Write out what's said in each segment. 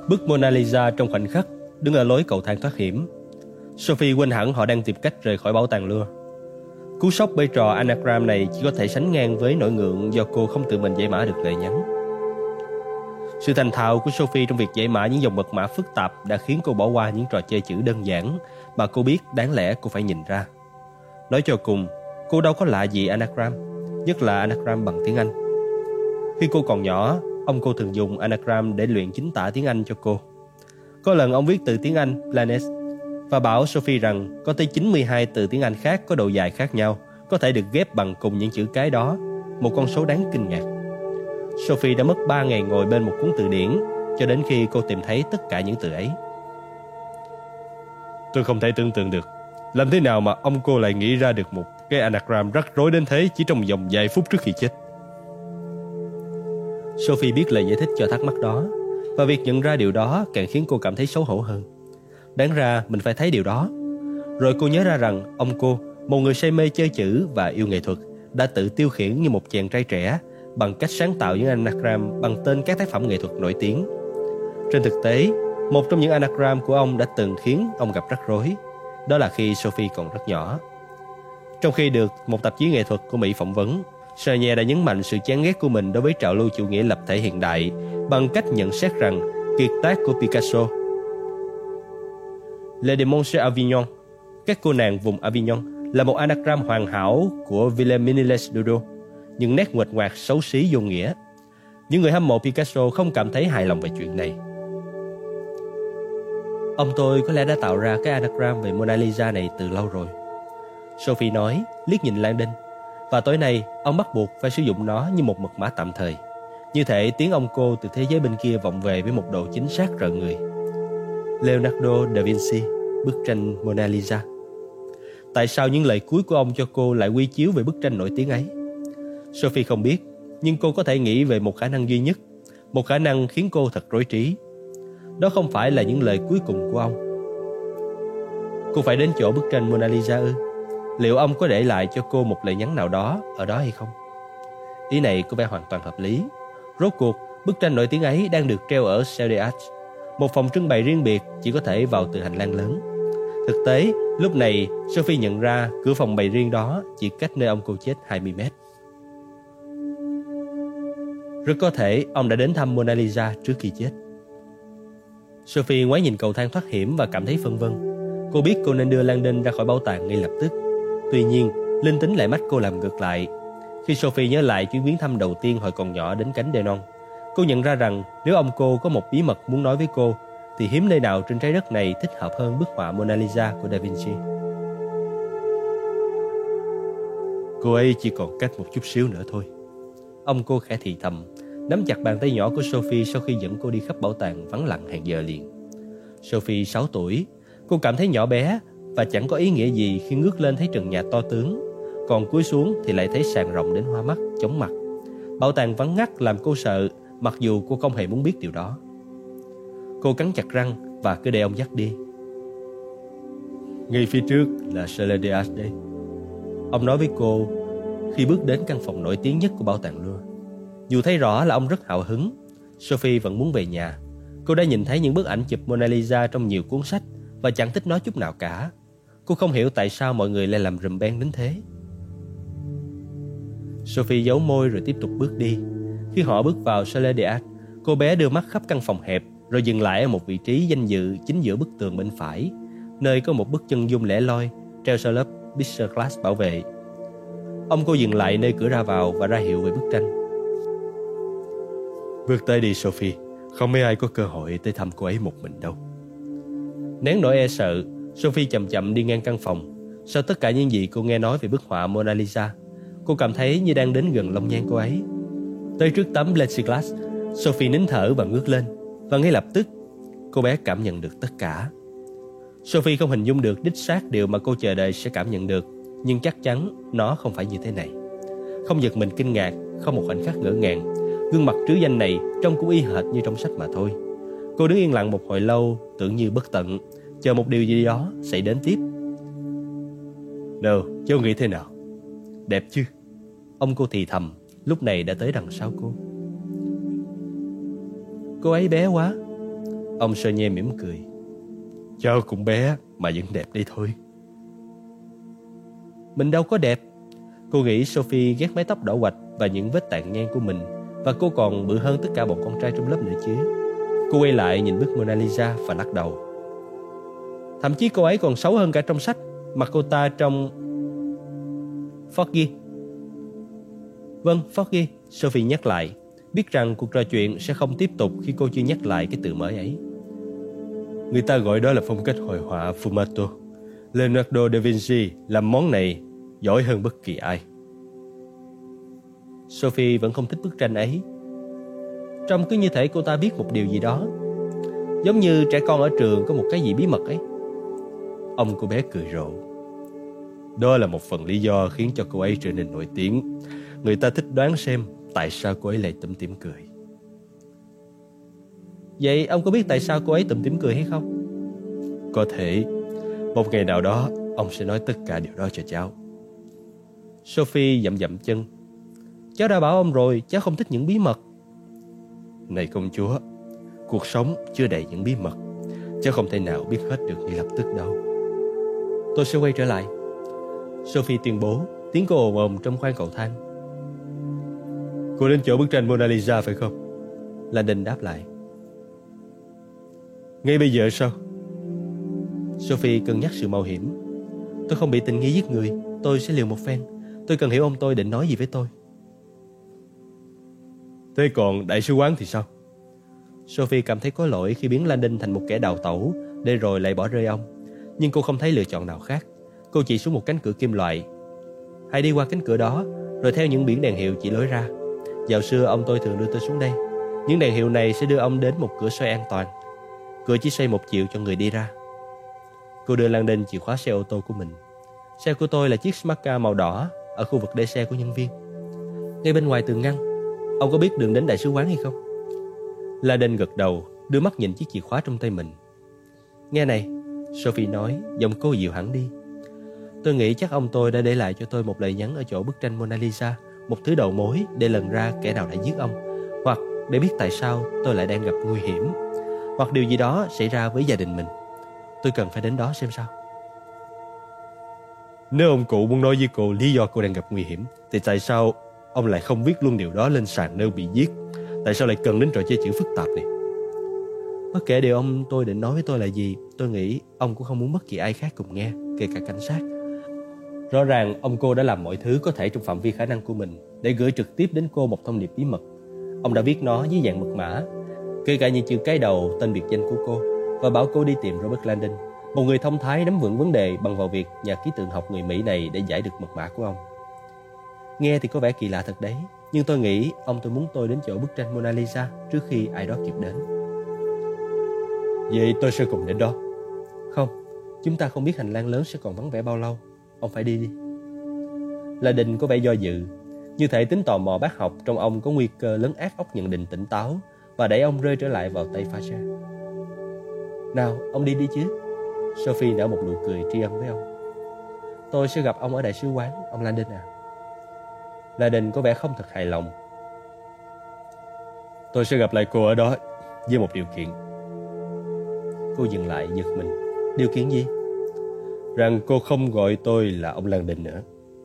Bức Mona Lisa trong khoảnh khắc đứng ở lối cầu thang thoát hiểm. Sophie quên hẳn họ đang tìm cách rời khỏi bảo tàng Louvre. Cú sốc bởi trò anagram này chỉ có thể sánh ngang với nỗi ngượng do cô không tự mình giải mã được lời nhắn. Sự thành thạo của Sophie trong việc giải mã những dòng mật mã phức tạp đã khiến cô bỏ qua những trò chơi chữ đơn giản mà cô biết đáng lẽ cô phải nhìn ra. Nói cho cùng, cô đâu có lạ gì anagram, nhất là anagram bằng tiếng Anh. Khi cô còn nhỏ, ông cô thường dùng anagram để luyện chính tả tiếng Anh cho cô. Có lần ông viết từ tiếng Anh planet và bảo Sophie rằng có tới 92 từ tiếng Anh khác có độ dài khác nhau có thể được ghép bằng cùng những chữ cái đó, một con số đáng kinh ngạc. Sophie đã mất 3 ngày ngồi bên một cuốn từ điển cho đến khi cô tìm thấy tất cả những từ ấy. Tôi không thể tưởng tượng được làm thế nào mà ông cô lại nghĩ ra được một cái anagram rắc rối đến thế chỉ trong vòng vài phút trước khi chết. Sophie biết lời giải thích cho thắc mắc đó, và việc nhận ra điều đó càng khiến cô cảm thấy xấu hổ hơn. Đáng ra mình phải thấy điều đó. Rồi cô nhớ ra rằng ông cô, một người say mê chơi chữ và yêu nghệ thuật, đã tự tiêu khiển như một chàng trai trẻ bằng cách sáng tạo những anagram bằng tên các tác phẩm nghệ thuật nổi tiếng. Trên thực tế, một trong những anagram của ông đã từng khiến ông gặp rắc rối. Đó là khi Sophie còn rất nhỏ. Trong khi được một tạp chí nghệ thuật của Mỹ phỏng vấn, Charnier đã nhấn mạnh sự chán ghét của mình đối với trào lưu chủ nghĩa lập thể hiện đại bằng cách nhận xét rằng kiệt tác của Picasso, Les Demoiselles Avignon, các cô nàng vùng Avignon, là một anagram hoàn hảo của Willem Miniles Dodo, những nét nguệch ngoạc xấu xí vô nghĩa. Những người hâm mộ Picasso không cảm thấy hài lòng về chuyện này. Ông tôi có lẽ đã tạo ra cái anagram về Mona Lisa này từ lâu rồi, Sophie nói, liếc nhìn Langdon. Và tối nay, ông bắt buộc phải sử dụng nó như một mật mã tạm thời. Như thể tiếng ông cô từ thế giới bên kia vọng về với một độ chính xác rợn người. Leonardo da Vinci, bức tranh Mona Lisa. Tại sao những lời cuối của ông cho cô lại quy chiếu về bức tranh nổi tiếng ấy? Sophie không biết, nhưng cô có thể nghĩ về một khả năng duy nhất, một khả năng khiến cô thật rối trí. Đó không phải là những lời cuối cùng của ông. Cô phải đến chỗ bức tranh Mona Lisa ư? Liệu ông có để lại cho cô một lời nhắn nào đó ở đó hay không? Ý này có vẻ hoàn toàn hợp lý. Rốt cuộc, bức tranh nổi tiếng ấy đang được treo ở Salle des Arts, một phòng trưng bày riêng biệt chỉ có thể vào từ hành lang lớn. Thực tế, lúc này Sophie nhận ra cửa phòng bày riêng đó chỉ cách nơi ông cô chết 20 mét. Rất có thể ông đã đến thăm Mona Lisa trước khi chết. Sophie ngoái nhìn cầu thang thoát hiểm và cảm thấy phân vân. Cô biết cô nên đưa Langdon ra khỏi bảo tàng ngay lập tức. Tuy nhiên, linh tính lại mách cô làm ngược lại. Khi Sophie nhớ lại chuyến viếng thăm đầu tiên hồi còn nhỏ đến cánh Denon, cô nhận ra rằng nếu ông cô có một bí mật muốn nói với cô, thì hiếm nơi nào trên trái đất này thích hợp hơn bức họa Mona Lisa của Da Vinci. Cô ấy chỉ còn cách một chút xíu nữa thôi, ông cô khẽ thì thầm, nắm chặt bàn tay nhỏ của Sophie sau khi dẫn cô đi khắp bảo tàng vắng lặng hàng giờ liền. Sophie 6 tuổi, cô cảm thấy nhỏ bé và chẳng có ý nghĩa gì khi ngước lên thấy trần nhà to tướng, còn cúi xuống thì lại thấy sàn rộng đến hoa mắt, chóng mặt. Bảo tàng vắng ngắt làm cô sợ, mặc dù cô không hề muốn biết điều đó. Cô cắn chặt răng và cứ để ông dắt đi. Ngay phía trước là Salle des Arts đây, ông nói với cô khi bước đến căn phòng nổi tiếng nhất của bảo tàng Louvre. Dù thấy rõ là ông rất hào hứng, Sophie vẫn muốn về nhà. Cô đã nhìn thấy những bức ảnh chụp Mona Lisa trong nhiều cuốn sách và chẳng thích nó chút nào cả. Cô không hiểu tại sao mọi người lại làm rùm beng đến thế. Sophie giấu môi rồi tiếp tục bước đi. Khi họ bước vào Salle des Arts, cô bé đưa mắt khắp căn phòng hẹp rồi dừng lại ở một vị trí danh dự chính giữa bức tường bên phải, nơi có một bức chân dung lẻ loi treo sau lớp picture glass bảo vệ. Ông cô dừng lại nơi cửa ra vào và ra hiệu về bức tranh. Bước tới đi Sophie, không mấy ai có cơ hội tới thăm cô ấy một mình đâu. Nén nỗi e sợ, Sophie chậm chậm đi ngang căn phòng. Sau tất cả những gì cô nghe nói về bức họa Mona Lisa, cô cảm thấy như đang đến gần lông nhan cô ấy. Tới trước tấm plexiglass, Sophie nín thở và ngước lên, và ngay lập tức cô bé cảm nhận được tất cả. Sophie không hình dung được đích xác điều mà cô chờ đợi sẽ cảm nhận được, nhưng chắc chắn nó không phải như thế này. Không giật mình kinh ngạc, không một khoảnh khắc ngỡ ngàng. Gương mặt trứ danh này trông cũng y hệt như trong sách mà thôi. Cô đứng yên lặng một hồi lâu, tưởng như bất tận, chờ một điều gì đó xảy đến tiếp. Đâu, cháu nghĩ thế nào? Đẹp chứ? Ông cô thì thầm, lúc này đã tới đằng sau cô. Cô ấy bé quá. Ông Sơ mỉm cười. Cháu cũng bé mà vẫn đẹp đấy thôi. Mình đâu có đẹp. Cô nghĩ Sophie ghét mái tóc đỏ quạch và những vết tàn nhang của mình, và cô còn bự hơn tất cả bọn con trai trong lớp nữa chứ. Cô quay lại nhìn bức Mona Lisa và lắc đầu. Thậm chí cô ấy còn xấu hơn cả trong sách. Mặt cô ta trông... Foggy. Vâng, Foggy, Sophie nhắc lại, biết rằng cuộc trò chuyện sẽ không tiếp tục khi cô chưa nhắc lại cái từ mới ấy. Người ta gọi đó là phong cách hội họa Fumato. Leonardo da Vinci làm món này giỏi hơn bất kỳ ai. Sophie vẫn không thích bức tranh ấy. Trông cứ như thể cô ta biết một điều gì đó, giống như trẻ con ở trường có một cái gì bí mật ấy. Ông cô bé cười rộ. Đó là một phần lý do khiến cho cô ấy trở nên nổi tiếng. Người ta thích đoán xem tại sao cô ấy lại tủm tỉm cười. Vậy ông có biết tại sao cô ấy tủm tỉm cười hay không? Có thể một ngày nào đó ông sẽ nói tất cả điều đó cho cháu. Sophie dậm dậm chân. Cháu đã bảo ông rồi, cháu không thích những bí mật. Này công chúa, cuộc sống chưa đầy những bí mật. Cháu không thể nào biết hết được ngay lập tức đâu. Tôi sẽ quay trở lại, Sophie tuyên bố, tiếng cô ồn ồn trong khoang cầu thang. Cô đến chỗ bức tranh Mona Lisa phải không? Landon đáp lại. Ngay bây giờ sao? Sophie cân nhắc sự mạo hiểm. Tôi không bị tình nghi giết người. Tôi sẽ liều một phen. Tôi cần hiểu ông tôi định nói gì với tôi. Thế còn đại sứ quán thì sao? Sophie cảm thấy có lỗi khi biến Landon thành một kẻ đào tẩu, để rồi lại bỏ rơi ông. Nhưng cô không thấy lựa chọn nào khác. Cô chỉ xuống một cánh cửa kim loại. Hãy đi qua cánh cửa đó, rồi theo những biển đèn hiệu chỉ lối ra. Dạo xưa ông tôi thường đưa tôi xuống đây. Những đèn hiệu này sẽ đưa ông đến một cửa xoay an toàn. Cửa chỉ xoay một chiều cho người đi ra. Cô đưa Landon chìa khóa xe ô tô của mình. Xe của tôi là chiếc Smart Car màu đỏ ở khu vực để xe của nhân viên. Ngay bên ngoài tường ngăn. Ông có biết đường đến đại sứ quán hay không? Landon gật đầu, đưa mắt nhìn chiếc chìa khóa trong tay mình. Nghe này, Sophie nói, giọng cô dịu hẳn đi. Tôi nghĩ chắc ông tôi đã để lại cho tôi một lời nhắn ở chỗ bức tranh Mona Lisa, một thứ đầu mối để lần ra kẻ nào đã giết ông, hoặc để biết tại sao tôi lại đang gặp nguy hiểm, hoặc điều gì đó xảy ra với gia đình mình. Tôi cần phải đến đó xem sao. Nếu ông cụ muốn nói với cô lý do cô đang gặp nguy hiểm, thì tại sao ông lại không viết luôn điều đó lên sàn nơi bị giết? Tại sao lại cần đến trò chơi chữ phức tạp này? Bất kể điều ông tôi định nói với tôi là gì, tôi nghĩ ông cũng không muốn bất kỳ ai khác cùng nghe, kể cả cảnh sát. Rõ ràng ông cô đã làm mọi thứ có thể trong phạm vi khả năng của mình để gửi trực tiếp đến cô một thông điệp bí mật. Ông đã viết nó dưới dạng mật mã, kể cả những chữ cái đầu tên biệt danh của cô, và bảo cô đi tìm Robert Landon, một người thông thái nắm vững vấn đề bằng vào việc nhà ký tượng học người Mỹ này để giải được mật mã của ông. Nghe thì có vẻ kỳ lạ thật đấy, nhưng tôi nghĩ ông tôi muốn tôi đến chỗ bức tranh Mona Lisa trước khi ai đó kịp đến. Vậy tôi sẽ cùng đến đó. Không, chúng ta không biết hành lang lớn sẽ còn vắng vẻ bao lâu. Ông phải đi. Landon có vẻ do dự, như thể tính tò mò bác học trong ông có nguy cơ lấn át óc nhận định tỉnh táo và đẩy ông rơi trở lại vào tay Faja. Nào, ông đi chứ. Sophie nở một nụ cười tri âm với ông. Tôi sẽ gặp ông ở đại sứ quán, ông Landon à. Landon có vẻ không thật hài lòng. Tôi sẽ gặp lại cô ở đó với một điều kiện. Cô dừng lại giật mình. Điều kiện gì? Rằng cô không gọi tôi là ông Landon nữa.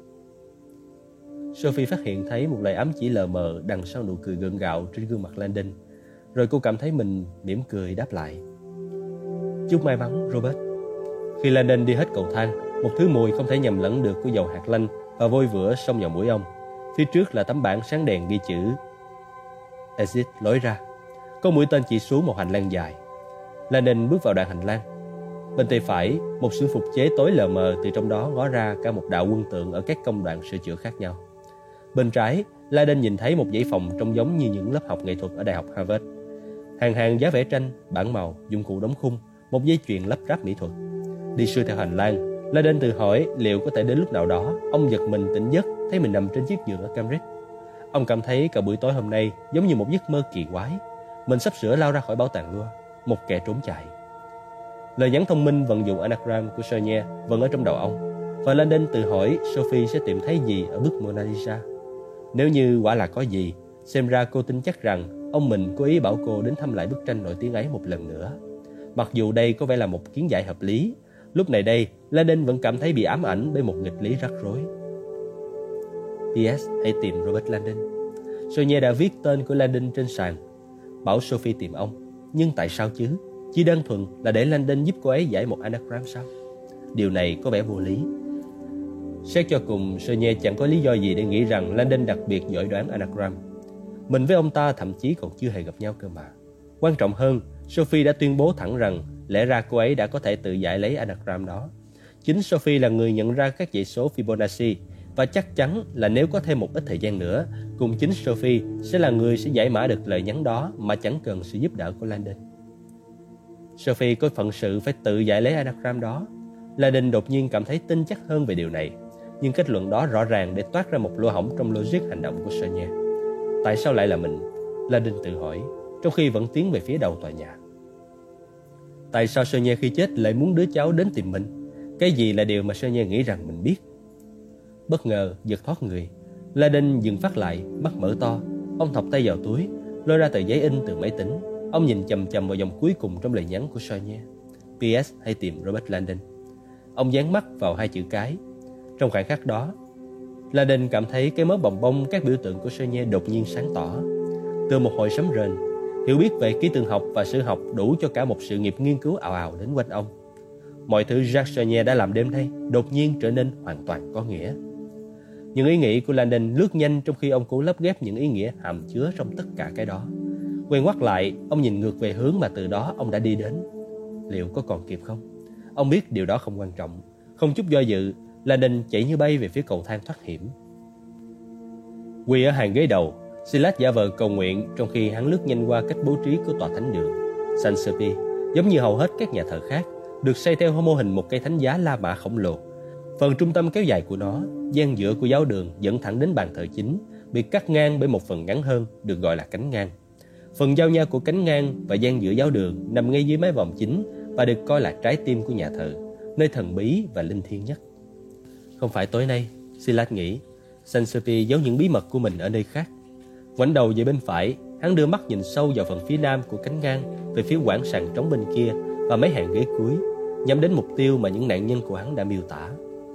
Sophie phát hiện thấy một lời ám chỉ lờ mờ đằng sau nụ cười gượng gạo trên gương mặt Landon. Rồi cô cảm thấy mình mỉm cười đáp lại. Chúc may mắn, Robert. Khi Landon đi hết cầu thang, một thứ mùi không thể nhầm lẫn được của dầu hạt lanh và vôi vữa xông vào mũi ông. Phía trước là tấm bảng sáng đèn ghi chữ Exit, lối ra. Có mũi tên chỉ xuống một hành lang dài. Landon bước vào đoạn hành lang. Bên tay phải, một xưởng phục chế tối lờ mờ từ trong đó ngó ra cả một đạo quân tượng ở các công đoạn sửa chữa khác nhau. Bên trái, Landon nhìn thấy một dãy phòng trông giống như những lớp học nghệ thuật ở Đại học Harvard. Hàng hàng giá vẽ tranh, bảng màu, dụng cụ đóng khung, một dây chuyền lắp ráp mỹ thuật. Đi xuôi theo hành lang, Landon tự hỏi liệu có thể đến lúc nào đó ông giật mình tỉnh giấc thấy mình nằm trên chiếc giường ở Cambridge. Ông cảm thấy cả buổi tối hôm nay giống như một giấc mơ kỳ quái. Mình sắp sửa lao ra khỏi bảo tàng Louvre, một kẻ trốn chạy. Lời nhắn thông minh vận dụng anagram của Sonia vẫn ở trong đầu ông, và Landon tự hỏi Sophie sẽ tìm thấy gì ở bức Mona Lisa. Nếu như quả là có gì, xem ra cô tin chắc rằng ông mình cố ý bảo cô đến thăm lại bức tranh nổi tiếng ấy một lần nữa. Mặc dù đây có vẻ là một kiến giải hợp lý, lúc này đây, Landon vẫn cảm thấy bị ám ảnh bởi một nghịch lý rắc rối. PS. Hãy tìm Robert Landon. Sonia đã viết tên của Landon trên sàn, bảo Sophie tìm ông. Nhưng tại sao chứ? Chỉ đơn thuần là để Landon giúp cô ấy giải một anagram sao? Điều này có vẻ vô lý. Xét cho cùng, Sonia chẳng có lý do gì để nghĩ rằng Landon đặc biệt giỏi đoán anagram. Mình với ông ta thậm chí còn chưa hề gặp nhau cơ mà. Quan trọng hơn, Sophie đã tuyên bố thẳng rằng lẽ ra cô ấy đã có thể tự giải lấy anagram đó. Chính Sophie là người nhận ra các dãy số Fibonacci, và chắc chắn là nếu có thêm một ít thời gian nữa, cùng chính Sophie sẽ là người sẽ giải mã được lời nhắn đó mà chẳng cần sự giúp đỡ của Landon. Sophie có phận sự phải tự giải lấy anagram đó. Landon đột nhiên cảm thấy tin chắc hơn về điều này, nhưng kết luận đó rõ ràng để toát ra một lỗ hổng trong logic hành động của Sonia. Tại sao lại là mình? Landon tự hỏi, trong khi vẫn tiến về phía đầu tòa nhà. Tại sao Sonia khi chết lại muốn đứa cháu đến tìm mình? Cái gì là điều mà Sonia nghĩ rằng mình biết? Bất ngờ giật thoát người, Landon dừng phát lại, mắt mở to. Ông thọc tay vào túi, lôi ra tờ giấy in từ máy tính. Ông nhìn chằm chằm vào dòng cuối cùng trong lời nhắn của Sonia. PS. Hãy tìm Robert Landon. Ông dán mắt vào hai chữ cái. Trong khoảnh khắc đó, Landon cảm thấy cái mớ bồng bông các biểu tượng của Sonia đột nhiên sáng tỏ. Từ một hồi sấm rền, hiểu biết về ký tượng học và sử học đủ cho cả một sự nghiệp nghiên cứu ào ào đến quanh ông. Mọi thứ Jacques Sonia đã làm đêm nay đột nhiên trở nên hoàn toàn có nghĩa. Những ý nghĩ của Landon lướt nhanh trong khi ông cố lắp ghép những ý nghĩa hàm chứa trong tất cả cái đó. Quay ngoắt lại, ông nhìn ngược về hướng mà từ đó ông đã đi đến. Liệu có còn kịp không? Ông biết điều đó không quan trọng. Không chút do dự, Landon chạy như bay về phía cầu thang thoát hiểm. Quỳ ở hàng ghế đầu, Silas giả vờ cầu nguyện trong khi hắn lướt nhanh qua cách bố trí của tòa thánh đường. Saint-Sulpice, giống như hầu hết các nhà thờ khác, được xây theo mô hình một cây thánh giá La Mã khổng lồ. Phần trung tâm kéo dài của nó, gian giữa của giáo đường dẫn thẳng đến bàn thờ chính, bị cắt ngang bởi một phần ngắn hơn được gọi là cánh ngang. Phần giao nhau của cánh ngang và gian giữa giáo đường nằm ngay dưới mái vòm chính và được coi là trái tim của nhà thờ, nơi thần bí và linh thiêng nhất. Không phải tối nay, Silas nghĩ, Saint-Sulpice giấu những bí mật của mình ở nơi khác. Ngoảnh đầu về bên phải, hắn đưa mắt nhìn sâu vào phần phía nam của cánh ngang, về phía quảng sàn trống bên kia và mấy hàng ghế cuối, nhắm đến mục tiêu mà những nạn nhân của hắn đã miêu tả.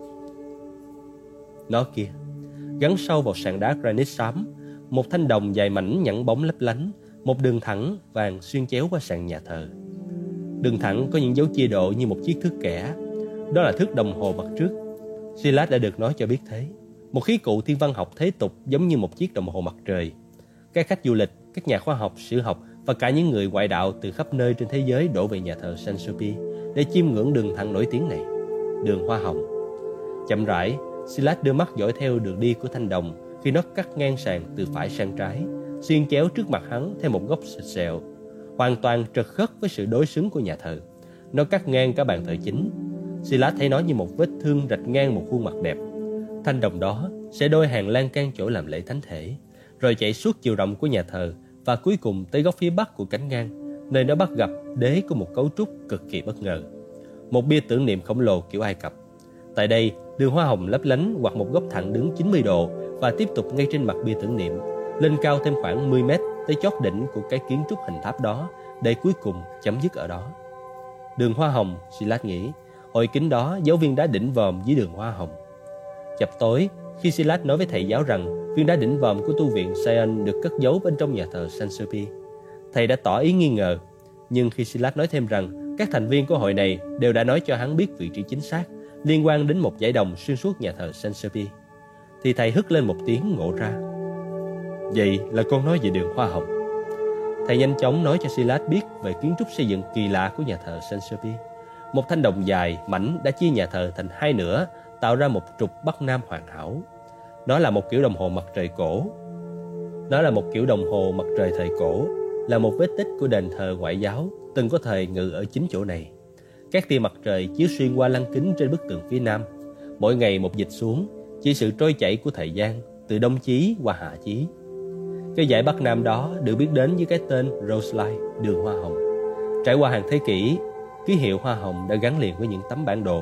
Nó kia, gắn sâu vào sàn đá granite xám, một thanh đồng dài mảnh nhẵn bóng lấp lánh, một đường thẳng vàng xuyên chéo qua sàn nhà thờ. Đường thẳng có những dấu chia độ như một chiếc thước kẻ. Đó là thước đồng hồ mặt trước. Silas đã được nói cho biết thế. Một khí cụ thiên văn học thế tục giống như một chiếc đồng hồ mặt trời. Các khách du lịch, các nhà khoa học, sử học và cả những người ngoại đạo từ khắp nơi trên thế giới đổ về nhà thờ Saint-Sulpice để chiêm ngưỡng đường thẳng nổi tiếng này, đường hoa hồng. Chậm rãi, Silas đưa mắt dõi theo đường đi của thanh đồng khi nó cắt ngang sàn từ phải sang trái, xuyên chéo trước mặt hắn theo một góc xịt xèo, hoàn toàn trật khớp với sự đối xứng của nhà thờ. Nó cắt ngang cả bàn thờ chính. Silas thấy nó như một vết thương rạch ngang một khuôn mặt đẹp. Thanh đồng đó sẽ đôi hàng lan can chỗ làm lễ thánh thể, rồi chạy suốt chiều rộng của nhà thờ và cuối cùng tới góc phía bắc của cánh ngang, nơi nó bắt gặp đế của một cấu trúc cực kỳ bất ngờ, một bia tưởng niệm khổng lồ kiểu Ai Cập. Tại đây, đường hoa hồng lấp lánh hoặc một góc thẳng đứng 90 độ và tiếp tục ngay trên mặt bia tưởng niệm, lên cao thêm khoảng 10 mét tới chót đỉnh của cái kiến trúc hình tháp đó, để cuối cùng chấm dứt ở đó. Đường hoa hồng, Silas nghĩ, hội kính đó giấu viên đá đỉnh vòm dưới đường hoa hồng. Chập tối, khi Silas nói với thầy giáo rằng viên đá đỉnh vòm của tu viện Sion được cất giấu bên trong nhà thờ Saint-Sulpice, thầy đã tỏ ý nghi ngờ. Nhưng khi Silas nói thêm rằng các thành viên của hội này đều đã nói cho hắn biết vị trí chính xác liên quan đến một dải đồng xuyên suốt nhà thờ Saint-Sulpice, thì thầy hất lên một tiếng ngộ ra. Vậy là con nói về đường hoa hồng. Thầy nhanh chóng nói cho Silas biết về kiến trúc xây dựng kỳ lạ của nhà thờ Saint-Sulpice. Một thanh đồng dài, mảnh đã chia nhà thờ thành hai nửa, tạo ra một trục bắc nam hoàn hảo. Nó là một kiểu đồng hồ mặt trời thời cổ, là một vết tích của đền thờ ngoại giáo từng có thời ngự ở chính chỗ này. Các tia mặt trời chiếu xuyên qua lăng kính trên bức tường phía nam, mỗi ngày một dịch xuống, chỉ sự trôi chảy của thời gian từ đông chí qua hạ chí. Cái dải bắc nam đó được biết đến với cái tên Rose Line, đường hoa hồng. Trải qua hàng thế kỷ, ký hiệu hoa hồng đã gắn liền với những tấm bản đồ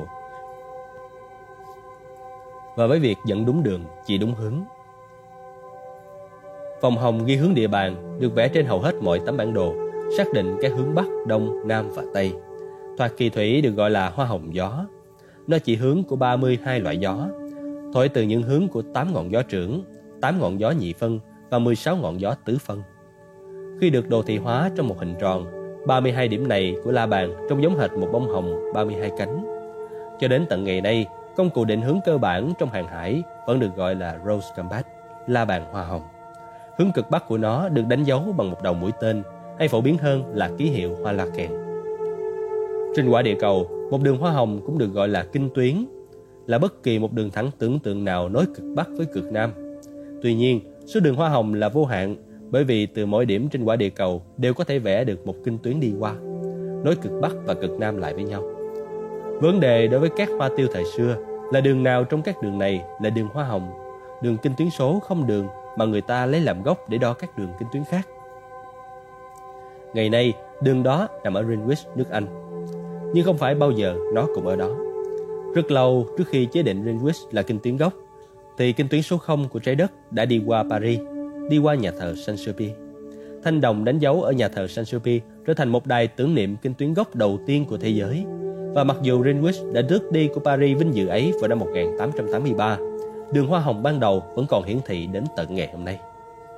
và với việc dẫn đúng đường, chỉ đúng hướng. Vòng hồng ghi hướng địa bàn được vẽ trên hầu hết mọi tấm bản đồ, xác định các hướng Bắc, Đông, Nam và Tây. Thoạt kỳ thủy được gọi là hoa hồng gió. Nó chỉ hướng của 32 loại gió, thổi từ những hướng của 8 ngọn gió trưởng, 8 ngọn gió nhị phân và 16 ngọn gió tứ phân. Khi được đồ thị hóa trong một hình tròn, 32 điểm này của la bàn trông giống hệt một bông hồng 32 cánh. Cho đến tận ngày nay, công cụ định hướng cơ bản trong hàng hải vẫn được gọi là Rose Compass, la bàn hoa hồng. Hướng cực bắc của nó được đánh dấu bằng một đầu mũi tên, hay phổ biến hơn là ký hiệu hoa la kèn. Trên quả địa cầu, một đường hoa hồng cũng được gọi là kinh tuyến, là bất kỳ một đường thẳng tưởng tượng nào nối cực bắc với cực nam. Tuy nhiên, số đường hoa hồng là vô hạn, bởi vì từ mỗi điểm trên quả địa cầu đều có thể vẽ được một kinh tuyến đi qua, nối cực bắc và cực nam lại với nhau. Vấn đề đối với các hoa tiêu thời xưa là đường nào trong các đường này là đường hoa hồng, đường kinh tuyến số không đường mà người ta lấy làm gốc để đo các đường kinh tuyến khác. Ngày nay, đường đó nằm ở Greenwich, nước Anh, nhưng không phải bao giờ nó cũng ở đó. Rất lâu trước khi chế định Greenwich là kinh tuyến gốc, thì kinh tuyến số 0 của trái đất đã đi qua Paris, đi qua nhà thờ Saint-Sulpice. Thanh đồng đánh dấu ở nhà thờ Saint-Sulpice trở thành một đài tưởng niệm kinh tuyến gốc đầu tiên của thế giới. Và mặc dù Greenwich đã rước đi của Paris vinh dự ấy vào năm 1883, đường hoa hồng ban đầu vẫn còn hiển thị đến tận ngày hôm nay.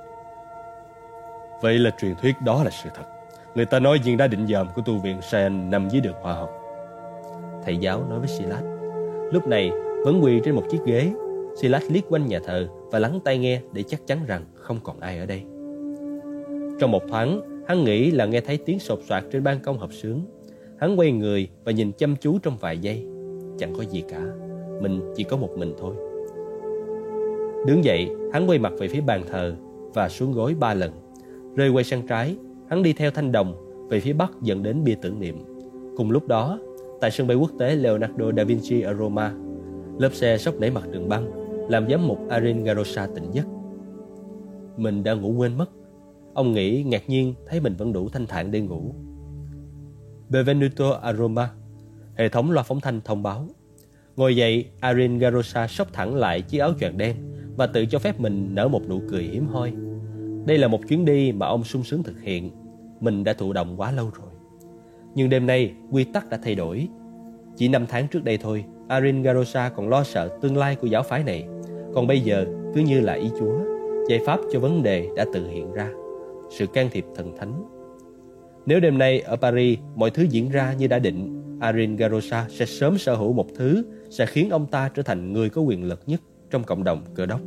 Vậy là truyền thuyết đó là sự thật. Người ta nói viên đá định dòm của tu viện Seine nằm dưới đường hoa hồng. Thầy giáo nói với Silas. Lúc này vẫn quỳ trên một chiếc ghế, Silas liếc quanh nhà thờ và lắng tai nghe để chắc chắn rằng không còn ai ở đây. Trong một thoáng, hắn nghĩ là nghe thấy tiếng sột soạt trên ban công hợp xướng. Hắn quay người và nhìn chăm chú trong vài giây. Chẳng có gì cả, mình chỉ có một mình thôi. Đứng dậy, hắn quay mặt về phía bàn thờ và xuống gối 3 lần. Rồi quay sang trái, hắn đi theo thanh đồng về phía bắc dẫn đến bia tưởng niệm. Cùng lúc đó, tại sân bay quốc tế Leonardo da Vinci ở Roma, lớp xe sốc nảy mặt đường băng làm giám mục Arin Garosa tỉnh giấc. Mình đã ngủ quên mất. Ông nghĩ ngạc nhiên thấy mình vẫn đủ thanh thản để ngủ. Benvenuto a Roma, hệ thống loa phóng thanh thông báo. Ngồi dậy, Arin Garosa xốc thẳng lại chiếc áo choàng đen và tự cho phép mình nở một nụ cười hiếm hoi. Đây là một chuyến đi mà ông sung sướng thực hiện. Mình đã thụ động quá lâu rồi. Nhưng đêm nay, quy tắc đã thay đổi. Chỉ 5 tháng trước đây thôi, Arin Garosa còn lo sợ tương lai của giáo phái này. Còn bây giờ, cứ như là ý Chúa, giải pháp cho vấn đề đã tự hiện ra. Sự can thiệp thần thánh. Nếu đêm nay ở Paris mọi thứ diễn ra như đã định, Arin Garosa sẽ sớm sở hữu một thứ sẽ khiến ông ta trở thành người có quyền lực nhất trong cộng đồng Cơ đốc.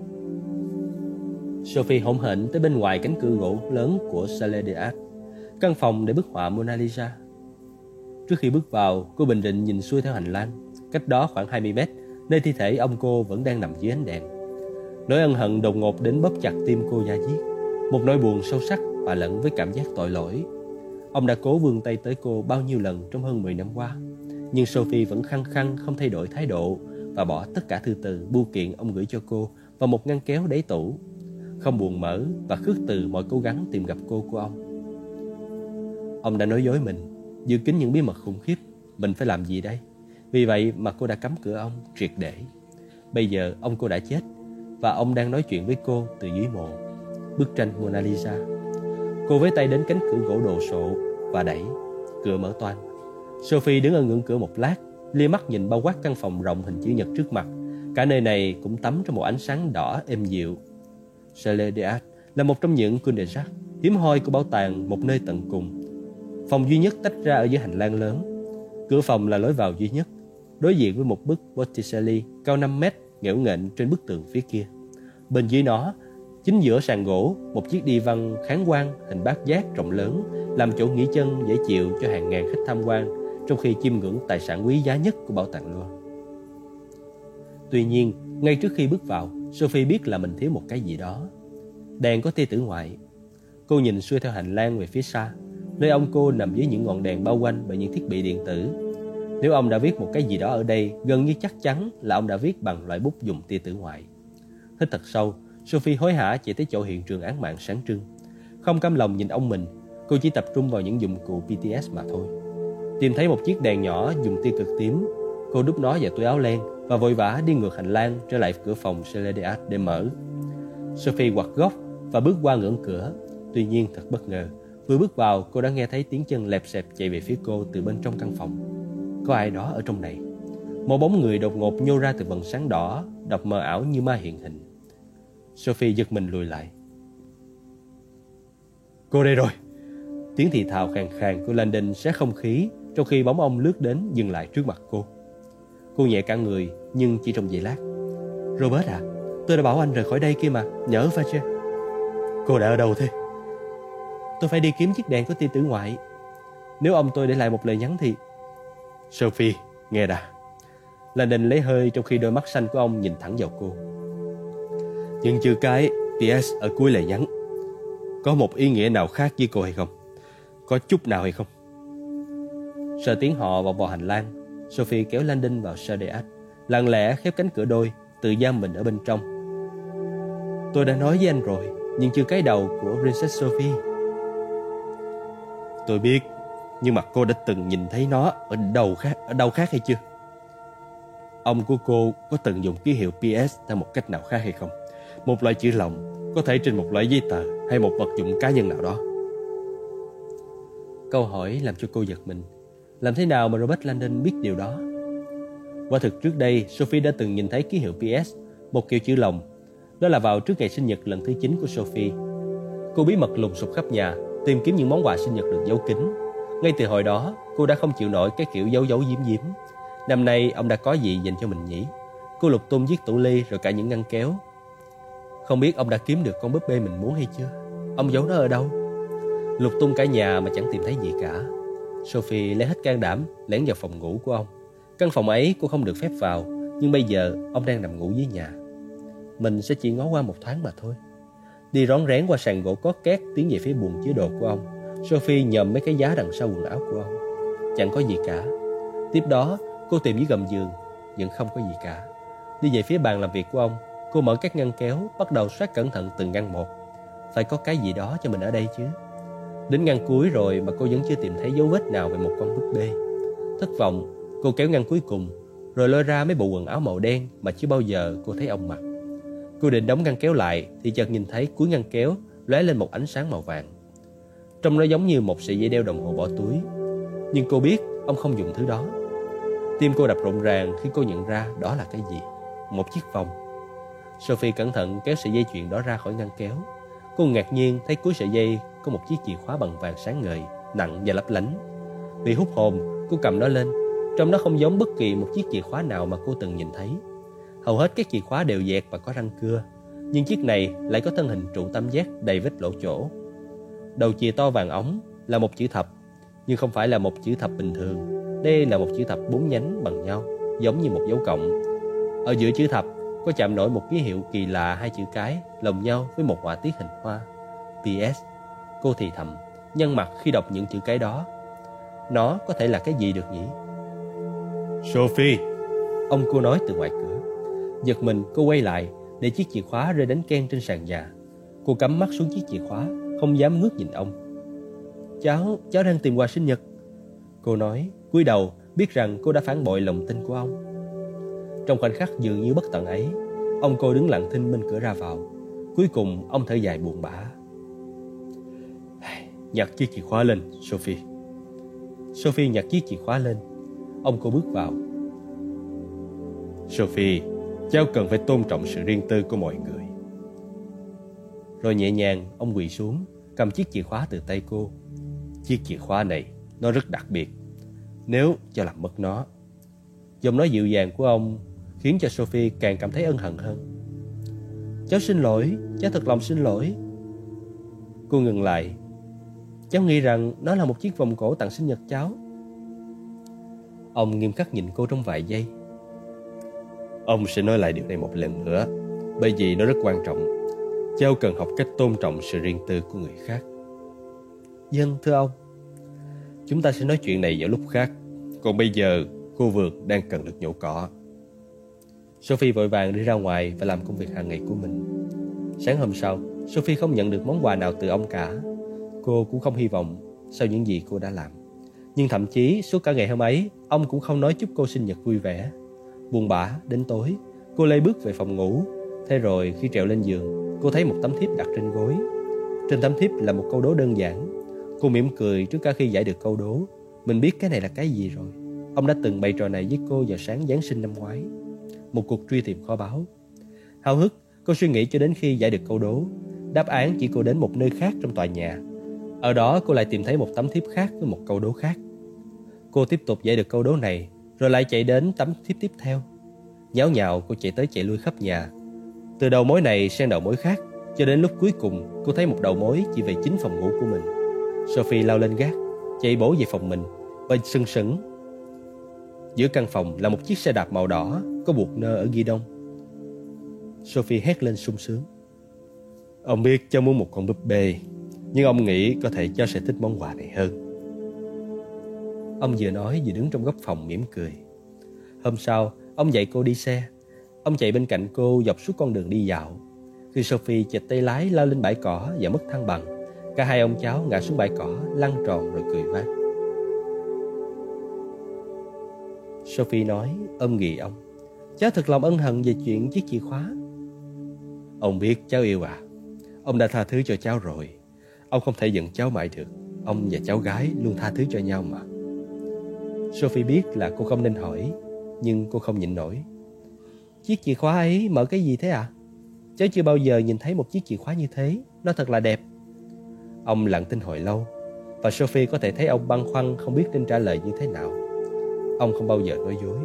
Sophie hỗn hển tới bên ngoài cánh cửa gỗ lớn của Salle des Arts, căn phòng để bức họa Mona Lisa. Trước khi bước vào, cô bình định nhìn xuôi theo hành lang. Cách đó khoảng 20 mét, nơi thi thể ông cô vẫn đang nằm dưới ánh đèn. Nỗi ân hận đột ngột đến bóp chặt tim cô da diết. Một nỗi buồn sâu sắc hòa lẫn với cảm giác tội lỗi. Ông đã cố vươn tay tới cô bao nhiêu lần trong hơn 10 năm qua, nhưng Sophie vẫn khăng khăng không thay đổi thái độ và bỏ tất cả thư từ, bưu kiện ông gửi cho cô vào một ngăn kéo đáy tủ, không buồn mở và khước từ mọi cố gắng tìm gặp cô của ông. Ông đã nói dối mình, giữ kín những bí mật khủng khiếp. Mình phải làm gì đây? Vì vậy mà cô đã cấm cửa ông triệt để. Bây giờ ông cô đã chết và ông đang nói chuyện với cô từ dưới mộ. Bức tranh Mona Lisa. Cô với tay đến cánh cửa gỗ đồ sộ và đẩy. Cửa mở toang. Sophie đứng ở ngưỡng cửa một lát, lia mắt nhìn bao quát căn phòng rộng hình chữ nhật trước mặt. Cả nơi này cũng tắm trong một ánh sáng đỏ êm dịu. Salle des Arts là một trong những cul de sac hiếm hoi của bảo tàng, một nơi tận cùng. Phòng duy nhất tách ra ở dưới hành lang lớn. Cửa phòng là lối vào duy nhất, đối diện với một bức Botticelli cao 5 mét nghễu nghệch trên bức tường phía kia. Bên dưới nó, chính giữa sàn gỗ, một chiếc đi văn kháng quang hình bát giác rộng lớn, làm chỗ nghỉ chân dễ chịu cho hàng ngàn khách tham quan, trong khi chiêm ngưỡng tài sản quý giá nhất của bảo tàng Louvre. Tuy nhiên, ngay trước khi bước vào, Sophie biết là mình thiếu một cái gì đó. Đèn có tia tử ngoại. Cô nhìn xuôi theo hành lang về phía xa, nơi ông cô nằm dưới những ngọn đèn bao quanh bởi những thiết bị điện tử. Nếu ông đã viết một cái gì đó ở đây, gần như chắc chắn là ông đã viết bằng loại bút dùng tia tử ngoại. Hít thật sâu, Sophie hối hả chạy tới chỗ hiện trường án mạng sáng trưng. Không cam lòng nhìn ông mình, cô chỉ tập trung vào những dụng cụ PTS mà thôi. Tìm thấy một chiếc đèn nhỏ dùng tia cực tím, cô đút nó vào túi áo len và vội vã đi ngược hành lang trở lại cửa phòng Salle des Arts để mở. Sophie quặt góc và bước qua ngưỡng cửa. Tuy nhiên thật bất ngờ, vừa bước vào cô đã nghe thấy tiếng chân lẹp xẹp chạy về phía cô từ bên trong căn phòng. Có ai đó ở trong này. Một bóng người đột ngột nhô ra từ vầng sáng đỏ, đập mờ ảo như ma hiện hình. Sophie giật mình lùi lại. Cô đây rồi. Tiếng thì thào khàn khàn của Landon xé không khí trong khi bóng ông lướt đến dừng lại trước mặt cô. Cô nhẹ cả người nhưng chỉ trong giây lát. Robert à, tôi đã bảo anh rời khỏi đây kia mà, nhỡ phải chưa? Cô đã ở đâu thế? Tôi phải đi kiếm chiếc đèn có tia tử ngoại. Nếu ông tôi để lại một lời nhắn thì... Sophie, nghe đã. Landon lấy hơi trong khi đôi mắt xanh của ông nhìn thẳng vào cô. Nhưng trừ cái PS ở cuối lời nhắn, có một ý nghĩa nào khác với cô hay không? Có chút nào hay không? Sợ tiếng họ vọng vào hành lang, Sophie kéo Landon vào Sardeat, lặng lẽ khép cánh cửa đôi, tự giam mình ở bên trong. Tôi đã nói với anh rồi, nhưng chưa cái đầu của Princess Sophie. Tôi biết, nhưng mà cô đã từng nhìn thấy nó ở đâu khác hay chưa? Ông của cô có từng dùng ký hiệu PS theo một cách nào khác hay không? Một loại chữ lòng, có thể trên một loại giấy tờ hay một vật dụng cá nhân nào đó. Câu hỏi làm cho cô giật mình. Làm thế nào mà Robert Landon biết điều đó? Quả thực trước đây Sophie đã từng nhìn thấy ký hiệu PS, một kiểu chữ lòng. Đó là vào trước ngày sinh nhật lần thứ 9 của Sophie. Cô bí mật lùng sục khắp nhà, tìm kiếm những món quà sinh nhật được giấu kín. Ngay từ hồi đó, cô đã không chịu nổi cái kiểu giấu giếm giếm. Năm nay ông đã có gì dành cho mình nhỉ? Cô lục tung chiếc tủ ly rồi cả những ngăn kéo. Không biết ông đã kiếm được con búp bê mình muốn hay chưa? Ông giấu nó ở đâu? Lục tung cả nhà mà chẳng tìm thấy gì cả. Sophie lấy hết can đảm lẻn vào phòng ngủ của ông. Căn phòng ấy cô không được phép vào, nhưng bây giờ ông đang nằm ngủ dưới nhà. Mình sẽ chỉ ngó qua một thoáng mà thôi. Đi rón rén qua sàn gỗ cót két tiến về phía buồng chứa đồ của ông. Sophie nhòm mấy cái giá đằng sau quần áo của ông. Chẳng có gì cả. Tiếp đó cô tìm dưới gầm giường, vẫn không có gì cả. Đi về phía bàn làm việc của ông, cô mở các ngăn kéo, bắt đầu soát cẩn thận từng ngăn một. Phải có cái gì đó cho mình ở đây chứ. Đến ngăn cuối rồi mà cô vẫn chưa tìm thấy dấu vết nào về một con búp bê. Thất vọng, cô kéo ngăn cuối cùng, rồi lôi ra mấy bộ quần áo màu đen mà chưa bao giờ cô thấy ông mặc. Cô định đóng ngăn kéo lại thì chợt nhìn thấy cuối ngăn kéo lóe lên một ánh sáng màu vàng. Trông nó giống như một sợi dây đeo đồng hồ bỏ túi. Nhưng cô biết ông không dùng thứ đó. Tim cô đập rộn ràng khi cô nhận ra đó là cái gì. Một chiếc vòng. Sophie cẩn thận kéo sợi dây chuyền đó ra khỏi ngăn kéo. Cô ngạc nhiên thấy cuối sợi dây có một chiếc chìa khóa bằng vàng sáng ngời, nặng và lấp lánh. Vì hút hồn, cô cầm nó lên. Trông nó không giống bất kỳ một chiếc chìa khóa nào mà cô từng nhìn thấy. Hầu hết các chìa khóa đều dẹt và có răng cưa, nhưng chiếc này lại có thân hình trụ tam giác đầy vết lỗ chỗ. Đầu chìa to vàng óng là một chữ thập, nhưng không phải là một chữ thập bình thường. Đây là một chữ thập 4 nhánh bằng nhau, giống như một dấu cộng. Ở giữa chữ thập có chạm nổi một ký hiệu kỳ lạ, hai chữ cái lồng nhau với một họa tiết hình hoa. PS. Cô thì thầm, nhăn mặt khi đọc những chữ cái đó. Nó có thể là cái gì được nhỉ? Sophie, ông cô nói từ ngoài cửa. Giật mình cô quay lại để chiếc chìa khóa rơi đánh keng trên sàn nhà. Cô cắm mắt xuống chiếc chìa khóa, không dám ngước nhìn ông. Cháu đang tìm quà sinh nhật, cô nói, cúi đầu biết rằng cô đã phản bội lòng tin của ông. Trong khoảnh khắc dường như bất tận ấy, ông cô đứng lặng thinh bên cửa ra vào. Cuối cùng ông thở dài buồn bã. Nhặt chiếc chìa khóa lên, Sophie. Sophie nhặt chiếc chìa khóa lên. Ông cô bước vào. Sophie, cháu cần phải tôn trọng sự riêng tư của mọi người. Rồi nhẹ nhàng ông quỳ xuống, cầm chiếc chìa khóa từ tay cô. Chiếc chìa khóa này, nó rất đặc biệt. Nếu cháu làm mất nó. Giọng nói dịu dàng của ông khiến cho Sophie càng cảm thấy ân hận hơn. Cháu xin lỗi, cháu thật lòng xin lỗi. Cô ngừng lại. Cháu nghĩ rằng nó là một chiếc vòng cổ tặng sinh nhật cháu. Ông nghiêm khắc nhìn cô trong vài giây. Ông sẽ nói lại điều này một lần nữa, bởi vì nó rất quan trọng. Cháu cần học cách tôn trọng sự riêng tư của người khác. Vâng, thưa ông. Chúng ta sẽ nói chuyện này vào lúc khác. Còn bây giờ, khu vườn đang cần được nhổ cỏ. Sophie vội vàng đi ra ngoài và làm công việc hàng ngày của mình. Sáng hôm sau, Sophie không nhận được món quà nào từ ông cả. Cô cũng không hy vọng sau những gì cô đã làm. Nhưng thậm chí suốt cả ngày hôm ấy, ông cũng không nói chúc cô sinh nhật vui vẻ. Buồn bã đến tối, cô lê bước về phòng ngủ. Thế rồi khi trèo lên giường, cô thấy một tấm thiếp đặt trên gối. Trên tấm thiếp là một câu đố đơn giản. Cô mỉm cười trước cả khi giải được câu đố. Mình biết cái này là cái gì rồi. Ông đã từng bày trò này với cô vào sáng Giáng sinh năm ngoái. Một cuộc truy tìm kho báu. Háo hức, cô suy nghĩ cho đến khi giải được câu đố. Đáp án chỉ cô đến một nơi khác trong tòa nhà. Ở đó cô lại tìm thấy một tấm thiếp khác với một câu đố khác. Cô tiếp tục giải được câu đố này, rồi lại chạy đến tấm thiếp tiếp theo. Nháo nhào cô chạy tới chạy lui khắp nhà, từ đầu mối này sang đầu mối khác, cho đến lúc cuối cùng cô thấy một đầu mối chỉ về chính phòng ngủ của mình. Sophie lao lên gác, chạy bổ về phòng mình và sừng sững. Giữa căn phòng là một chiếc xe đạp màu đỏ có buộc nơ ở ghi đông. Sophie hét lên sung sướng. Ông biết cháu muốn một con búp bê, nhưng ông nghĩ có thể cháu sẽ thích món quà này hơn. Ông vừa nói vừa đứng trong góc phòng mỉm cười. Hôm sau, ông dạy cô đi xe. Ông chạy bên cạnh cô dọc suốt con đường đi dạo. Khi Sophie chệch tay lái lao lên bãi cỏ và mất thăng bằng, cả hai ông cháu ngã xuống bãi cỏ, lăn tròn rồi cười vang. Sophie nói ôm ghì ông. Cháu thật lòng ân hận về chuyện chiếc chìa khóa. Ông biết cháu yêu à. Ông đã tha thứ cho cháu rồi. Ông không thể giận cháu mãi được. Ông và cháu gái luôn tha thứ cho nhau mà. Sophie biết là cô không nên hỏi, nhưng cô không nhịn nổi. Chiếc chìa khóa ấy mở cái gì thế ạ? Cháu chưa bao giờ nhìn thấy một chiếc chìa khóa như thế. Nó thật là đẹp. Ông lặng thinh hồi lâu, và Sophie có thể thấy ông băn khoăn không biết nên trả lời như thế nào. Ông không bao giờ nói dối.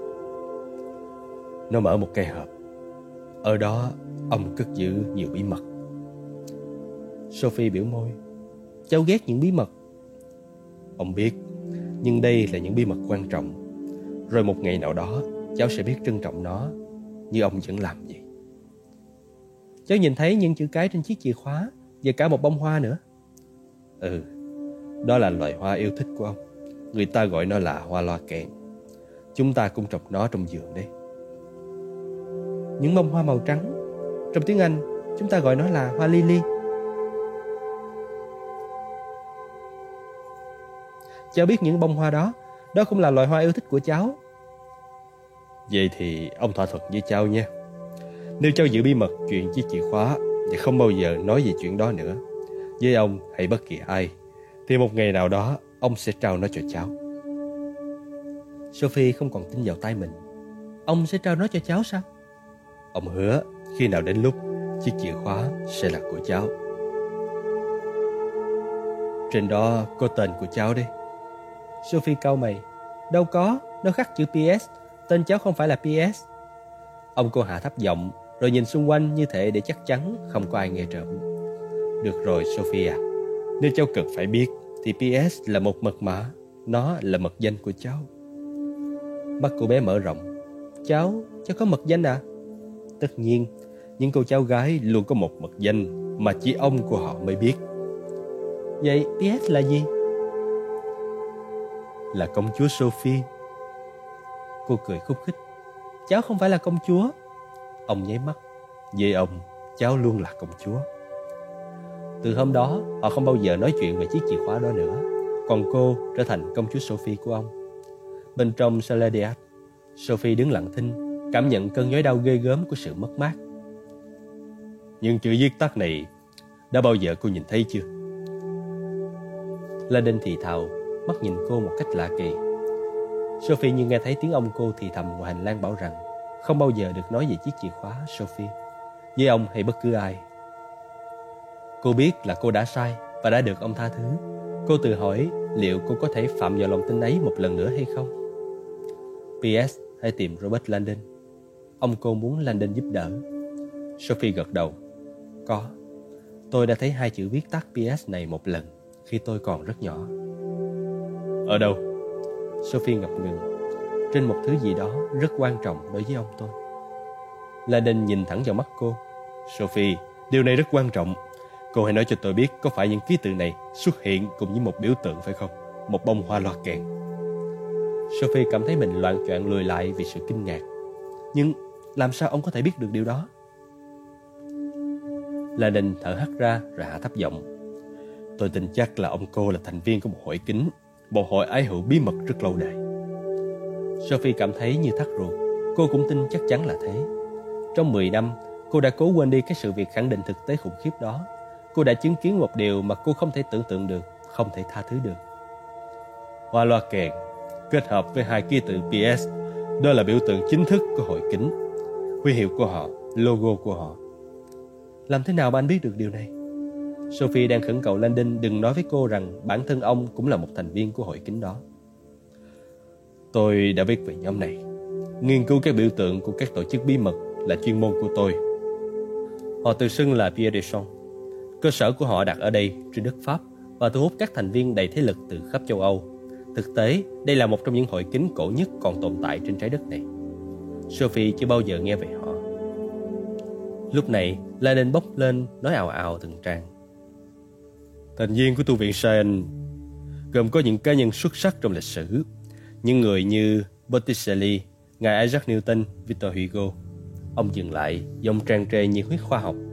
Nó mở một cái hộp. Ở đó ông cất giữ nhiều bí mật. Sophie biểu môi. Cháu ghét những bí mật. Ông biết, nhưng đây là những bí mật quan trọng. Rồi một ngày nào đó cháu sẽ biết trân trọng nó, như ông vẫn làm vậy. Cháu nhìn thấy những chữ cái trên chiếc chìa khóa, và cả một bông hoa nữa. Đó là loài hoa yêu thích của ông. Người ta gọi nó là hoa loa kèn. Chúng ta cũng trồng nó trong vườn đấy. Những bông hoa màu trắng, trong tiếng Anh chúng ta gọi nó là hoa lily. Cháu biết những bông hoa đó, đó cũng là loài hoa yêu thích của cháu. Vậy thì ông thỏa thuận với cháu nhé. Nếu cháu giữ bí mật chuyện chiếc chìa khóa và không bao giờ nói về chuyện đó nữa với ông hay bất kỳ ai, thì một ngày nào đó ông sẽ trao nó cho cháu. Sophie không còn tin vào tay mình. Ông sẽ trao nó cho cháu sao? Ông hứa khi nào đến lúc chiếc chìa khóa sẽ là của cháu. Trên đó có tên của cháu đấy. Sophie cau mày. Đâu có, nó khắc chữ PS. Tên cháu không phải là PS. Ông cô hạ thấp giọng, rồi nhìn xung quanh như thể để chắc chắn không có ai nghe trộm. Được rồi Sophie à, nếu cháu cần phải biết thì PS là một mật mã. Nó là mật danh của cháu. Mắt cô bé mở rộng. Cháu có mật danh à? Tất nhiên, những cô cháu gái luôn có một mật danh mà chỉ ông của họ mới biết. Vậy PS là gì? Là công chúa Sophie. Cô cười khúc khích. Cháu không phải là công chúa. Ông nháy mắt. Với ông, cháu luôn là công chúa. Từ hôm đó, họ không bao giờ nói chuyện về chiếc chìa khóa đó nữa. Còn cô trở thành công chúa Sophie của ông. Bên trong Saladiat, Sophie đứng lặng thinh, cảm nhận cơn nhói đau ghê gớm của sự mất mát. Nhưng chữ viết tắt này, đã bao giờ cô nhìn thấy chưa? Landon thì thào, mắt nhìn cô một cách lạ kỳ. Sophie như nghe thấy tiếng ông cô thì thầm ngoài hành lang bảo rằng không bao giờ được nói về chiếc chìa khóa Sophie với ông hay bất cứ ai. Cô biết là cô đã sai và đã được ông tha thứ. Cô tự hỏi liệu cô có thể phạm vào lòng tin ấy một lần nữa hay không. PS, hãy tìm Robert Landon. Ông cô muốn Landon giúp đỡ. Sophie gật đầu. Có. Tôi đã thấy hai chữ viết tắt PS này một lần khi tôi còn rất nhỏ. Ở đâu? Sophie ngập ngừng. Trên một thứ gì đó rất quan trọng đối với ông tôi. Landon nhìn thẳng vào mắt cô. Sophie, điều này rất quan trọng. Cô hãy nói cho tôi biết có phải những ký tự này xuất hiện cùng với một biểu tượng phải không? Một bông hoa loa kèn. Sophie cảm thấy mình loạng choạng lùi lại vì sự kinh ngạc. Nhưng làm sao ông có thể biết được điều đó? Landon thở hắt ra rồi hạ thấp giọng. Tôi tin chắc là ông cô là thành viên của một hội kín, một hội ái hữu bí mật rất lâu đời. Sophie cảm thấy như thắt ruột. Cô cũng tin chắc chắn là thế. Trong 10 năm, Cô đã cố quên đi cái sự việc khẳng định thực tế khủng khiếp đó. Cô đã chứng kiến một điều mà cô không thể tưởng tượng được, không thể tha thứ được. Hoa loa kèn kết hợp với hai ký tự PS, đó là biểu tượng chính thức của hội kính, huy hiệu của họ, logo của họ. Làm thế nào mà anh biết được điều này? Sophie đang khẩn cầu Landon đừng nói với cô rằng bản thân ông cũng là một thành viên của hội kính đó. Tôi đã viết về nhóm này. Nghiên cứu các biểu tượng của các tổ chức bí mật là chuyên môn của tôi. Họ tự xưng là Pierre Deschamps. Cơ sở của họ đặt ở đây, trên đất Pháp, và thu hút các thành viên đầy thế lực từ khắp châu Âu. Thực tế, đây là một trong những hội kính cổ nhất còn tồn tại trên trái đất này. Sophie chưa bao giờ nghe về họ. Lúc này, Landon bốc lên nói ào ào từng trang. Thành viên của tu viện Sion gồm có những cá nhân xuất sắc trong lịch sử, những người như Botticelli, ngài Isaac Newton, Victor Hugo. Ông dừng lại, giọng tràn trề nhiệt huyết khoa học.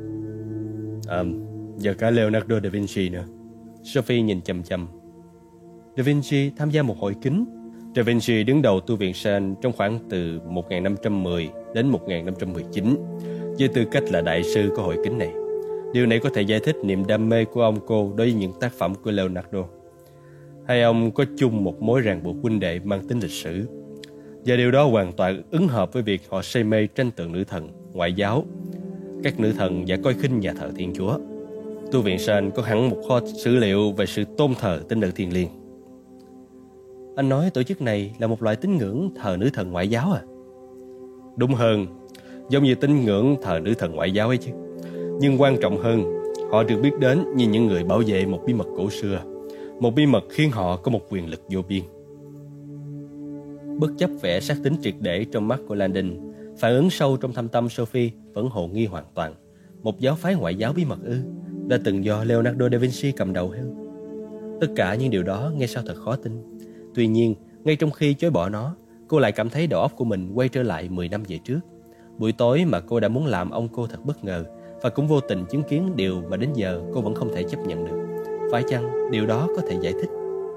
Và cả Leonardo da Vinci nữa. Sophie nhìn chằm chằm. Da Vinci tham gia một hội kính. Da Vinci đứng đầu tu viện Sion trong khoảng từ 1510 đến 1519, với tư cách là đại sư của hội kính này. Điều này có thể giải thích niềm đam mê của ông cô đối với những tác phẩm của Leonardo. Hai ông có chung một mối ràng buộc huynh đệ mang tính lịch sử, và điều đó hoàn toàn ứng hợp với việc họ say mê tranh tượng nữ thần, ngoại giáo, các nữ thần và coi khinh nhà thờ Thiên Chúa. Tu viện Sion có hẳn một kho sử liệu về sự tôn thờ tinh nữ thiêng liêng. Anh nói tổ chức này là một loại tín ngưỡng thờ nữ thần ngoại giáo à? Đúng hơn, giống như tín ngưỡng thờ nữ thần ngoại giáo ấy chứ. Nhưng quan trọng hơn, họ được biết đến như những người bảo vệ một bí mật cổ xưa, một bí mật khiến họ có một quyền lực vô biên. Bất chấp vẻ sát tính triệt để trong mắt của Landon, phản ứng sâu trong thâm tâm Sophie vẫn hồ nghi hoàn toàn. Một giáo phái ngoại giáo bí mật ư? Đã từng do Leonardo da Vinci cầm đầu hay? Tất cả những điều đó nghe sao thật khó tin. Tuy nhiên, ngay trong khi chối bỏ nó, cô lại cảm thấy đầu óc của mình quay trở lại 10 năm về trước. Buổi tối mà cô đã muốn làm ông cô thật bất ngờ, và cũng vô tình chứng kiến điều mà đến giờ cô vẫn không thể chấp nhận được. Phải chăng điều đó có thể giải thích?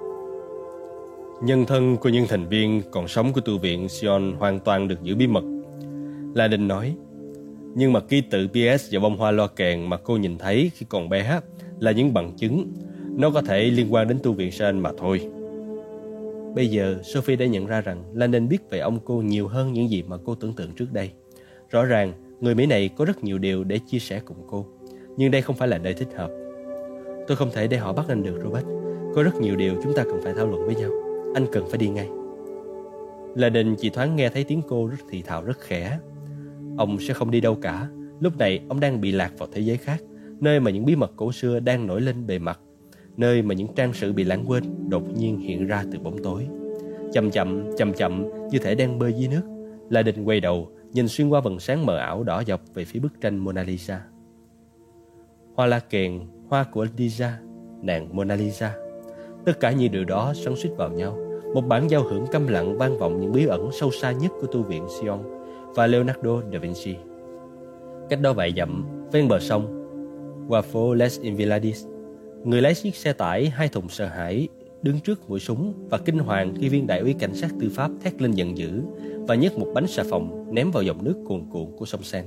Nhân thân của những thành viên còn sống của tu viện Sion hoàn toàn được giữ bí mật, Landon nói. Nhưng mà ký tự PS và bông hoa loa kèn mà cô nhìn thấy khi còn bé là những bằng chứng. Nó có thể liên quan đến tu viện Sion mà thôi. Bây giờ Sophie đã nhận ra rằng Landon biết về ông cô nhiều hơn những gì mà cô tưởng tượng trước đây. Rõ ràng người Mỹ này có rất nhiều điều để chia sẻ cùng cô, nhưng đây không phải là nơi thích hợp. Tôi không thể để họ bắt anh được, Robert. Có rất nhiều điều chúng ta cần phải thảo luận với nhau. Anh cần phải đi ngay. Landon chỉ thoáng nghe thấy tiếng cô thì thào rất khẽ. Ông sẽ không đi đâu cả. Lúc này ông đang bị lạc vào thế giới khác, nơi mà những bí mật cổ xưa đang nổi lên bề mặt, nơi mà những trang sử bị lãng quên đột nhiên hiện ra từ bóng tối. Chậm chậm như thể đang bơi dưới nước, Landon quay đầu, nhìn xuyên qua vầng sáng mờ ảo đỏ dọc về phía bức tranh Mona Lisa. Hoa la kèn, hoa của Lisa, nàng Mona Lisa. Tất cả những điều đó xoắn xuýt vào nhau. Một bản giao hưởng câm lặng vang vọng những bí ẩn sâu xa nhất của tu viện Sion và Leonardo da Vinci. Cách đó vài dặm, ven bờ sông, qua phố Les Invalides, người lái chiếc xe tải 2 thùng sợ hãi đứng trước mũi súng và kinh hoàng khi viên đại úy cảnh sát tư pháp thét lên giận dữ và nhấc một bánh xà phòng ném vào dòng nước cuồn cuộn của sông Seine.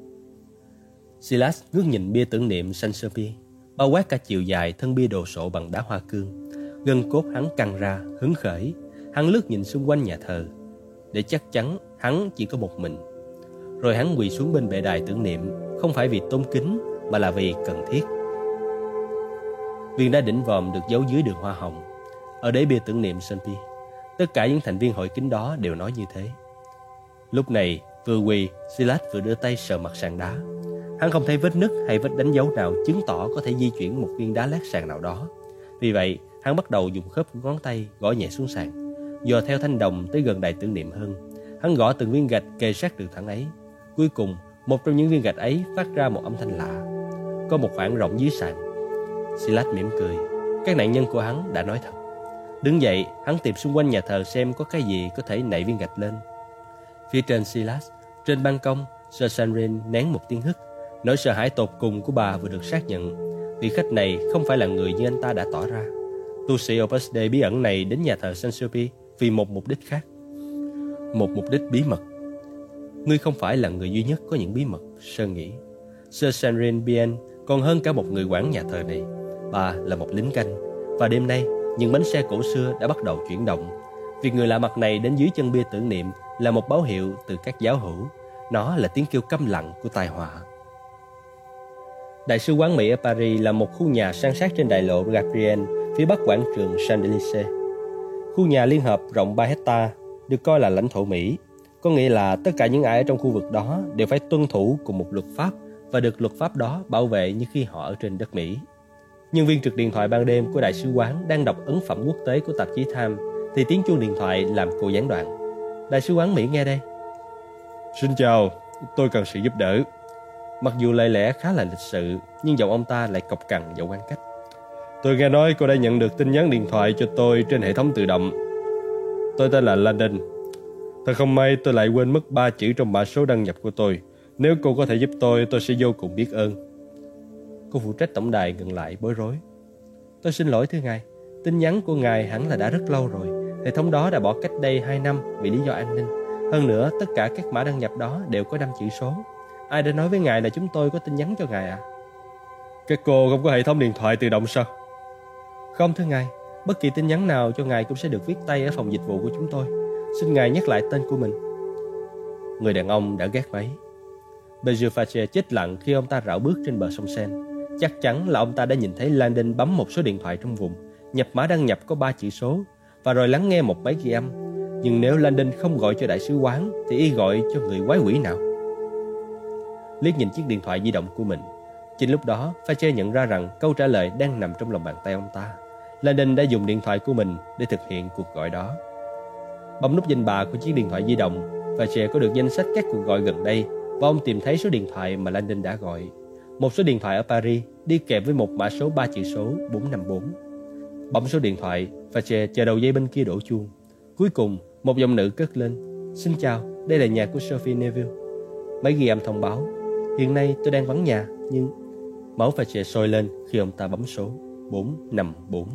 Silas ngước nhìn bia tưởng niệm Saint-Sulpice, bao quát cả chiều dài thân bia đồ sộ bằng đá hoa cương. Gân cốt hắn căng ra, hứng khởi. Hắn lướt nhìn xung quanh nhà thờ để chắc chắn hắn chỉ có một mình. Rồi hắn quỳ xuống bên bệ đài tưởng niệm, không phải vì tôn kính mà là vì cần thiết. Viên đá đỉnh vòm được giấu dưới đường hoa hồng. Ở đế bia tưởng niệm Saint-Sulpice, tất cả những thành viên hội kính đó đều nói như thế. Lúc này, vừa quỳ, Silas vừa đưa tay sờ mặt sàn đá. Hắn không thấy vết nứt hay vết đánh dấu nào chứng tỏ có thể di chuyển một viên đá lát sàn nào đó. Vì vậy, hắn bắt đầu dùng khớp ngón tay gõ nhẹ xuống sàn, dò theo thanh đồng tới gần đài tưởng niệm hơn. Hắn gõ từng viên gạch kề sát đường thẳng ấy. Cuối cùng, một trong những viên gạch ấy phát ra một âm thanh lạ. Có một khoảng rộng dưới sàn. Silas mỉm cười. Các nạn nhân của hắn đã nói thật. Đứng dậy, hắn tìm xung quanh nhà thờ xem có cái gì có thể nạy viên gạch lên. Phía trên Silas, trên ban công, Sir Sanrin nén một tiếng hức. Nỗi sợ hãi tột cùng của bà vừa được xác nhận. Vị khách này không phải là người như anh ta đã tỏ ra. Tu sĩ Opus Dei bí ẩn này đến nhà thờ Saint-Sulpice vì một mục đích khác. Một mục đích bí mật. Ngươi không phải là người duy nhất có những bí mật, Sơn nghĩ. Sir Sandrine Bien còn hơn cả một người quản nhà thờ này. Bà là một lính canh. Và đêm nay, những bánh xe cổ xưa đã bắt đầu chuyển động. Việc người lạ mặt này đến dưới chân bia tưởng niệm là một báo hiệu từ các giáo hữu. Nó là tiếng kêu câm lặng của tai họa. Đại sứ quán Mỹ ở Paris là một khu nhà san sát trên đại lộ Gabriel, phía bắc quảng trường Champs-Élysées. Khu nhà liên hợp rộng 3 hectare được coi là lãnh thổ Mỹ, có nghĩa là tất cả những ai ở trong khu vực đó đều phải tuân thủ cùng một luật pháp và được luật pháp đó bảo vệ như khi họ ở trên đất Mỹ. Nhân viên trực điện thoại ban đêm của đại sứ quán đang đọc ấn phẩm quốc tế của tạp chí Time thì tiếng chuông điện thoại làm cô gián đoạn. Đại sứ quán Mỹ nghe đây. Xin chào, tôi cần sự giúp đỡ. Mặc dù lời lẽ khá là lịch sự, nhưng giọng ông ta lại cộc cằn và quan cách. Tôi nghe nói cô đã nhận được tin nhắn điện thoại cho tôi trên hệ thống tự động. Tôi tên là Landon. Thật không may tôi lại quên mất 3 chữ trong mã số đăng nhập của tôi. Nếu cô có thể giúp tôi sẽ vô cùng biết ơn. Cô phụ trách tổng đài ngừng lại bối rối. Tôi xin lỗi thưa ngài, tin nhắn của ngài hẳn là đã rất lâu rồi. Hệ thống đó đã bỏ cách đây 2 năm vì lý do an ninh. Hơn nữa, tất cả các mã đăng nhập đó đều có 5 chữ số. Ai đã nói với ngài là chúng tôi có tin nhắn cho ngài ạ? Các cô không có hệ thống điện thoại tự động sao? Không thưa ngài, bất kỳ tin nhắn nào cho ngài cũng sẽ được viết tay ở phòng dịch vụ của chúng tôi. Xin ngài nhắc lại tên của mình. Người đàn ông đã gác máy. Bejufache chết lặng khi ông ta rảo bước trên bờ sông Seine. Chắc chắn là ông ta đã nhìn thấy Landon bấm một số điện thoại trong vùng, nhập mã đăng nhập có 3 chữ số và rồi lắng nghe một máy ghi âm. Nhưng nếu Landon không gọi cho đại sứ quán thì y gọi cho người quái quỷ nào? Liếc nhìn chiếc điện thoại di động của mình, chính lúc đó Fache nhận ra rằng câu trả lời đang nằm trong lòng bàn tay ông ta. Landon đã dùng điện thoại của mình để thực hiện cuộc gọi đó. Bấm nút danh bạ của chiếc điện thoại di động, Fache có được danh sách các cuộc gọi gần đây và ông tìm thấy số điện thoại mà Landon đã gọi. Một số điện thoại ở Paris đi kèm với một mã số 3 chữ số 454. Bấm số điện thoại, Fache chờ đầu dây bên kia đổ chuông. Cuối cùng, một giọng nữ cất lên. Xin chào, đây là nhà của Sophie Neville. Máy ghi âm thông báo. Hiện nay tôi đang vắng nhà, nhưng... Máu Fache sôi lên khi ông ta bấm số 454.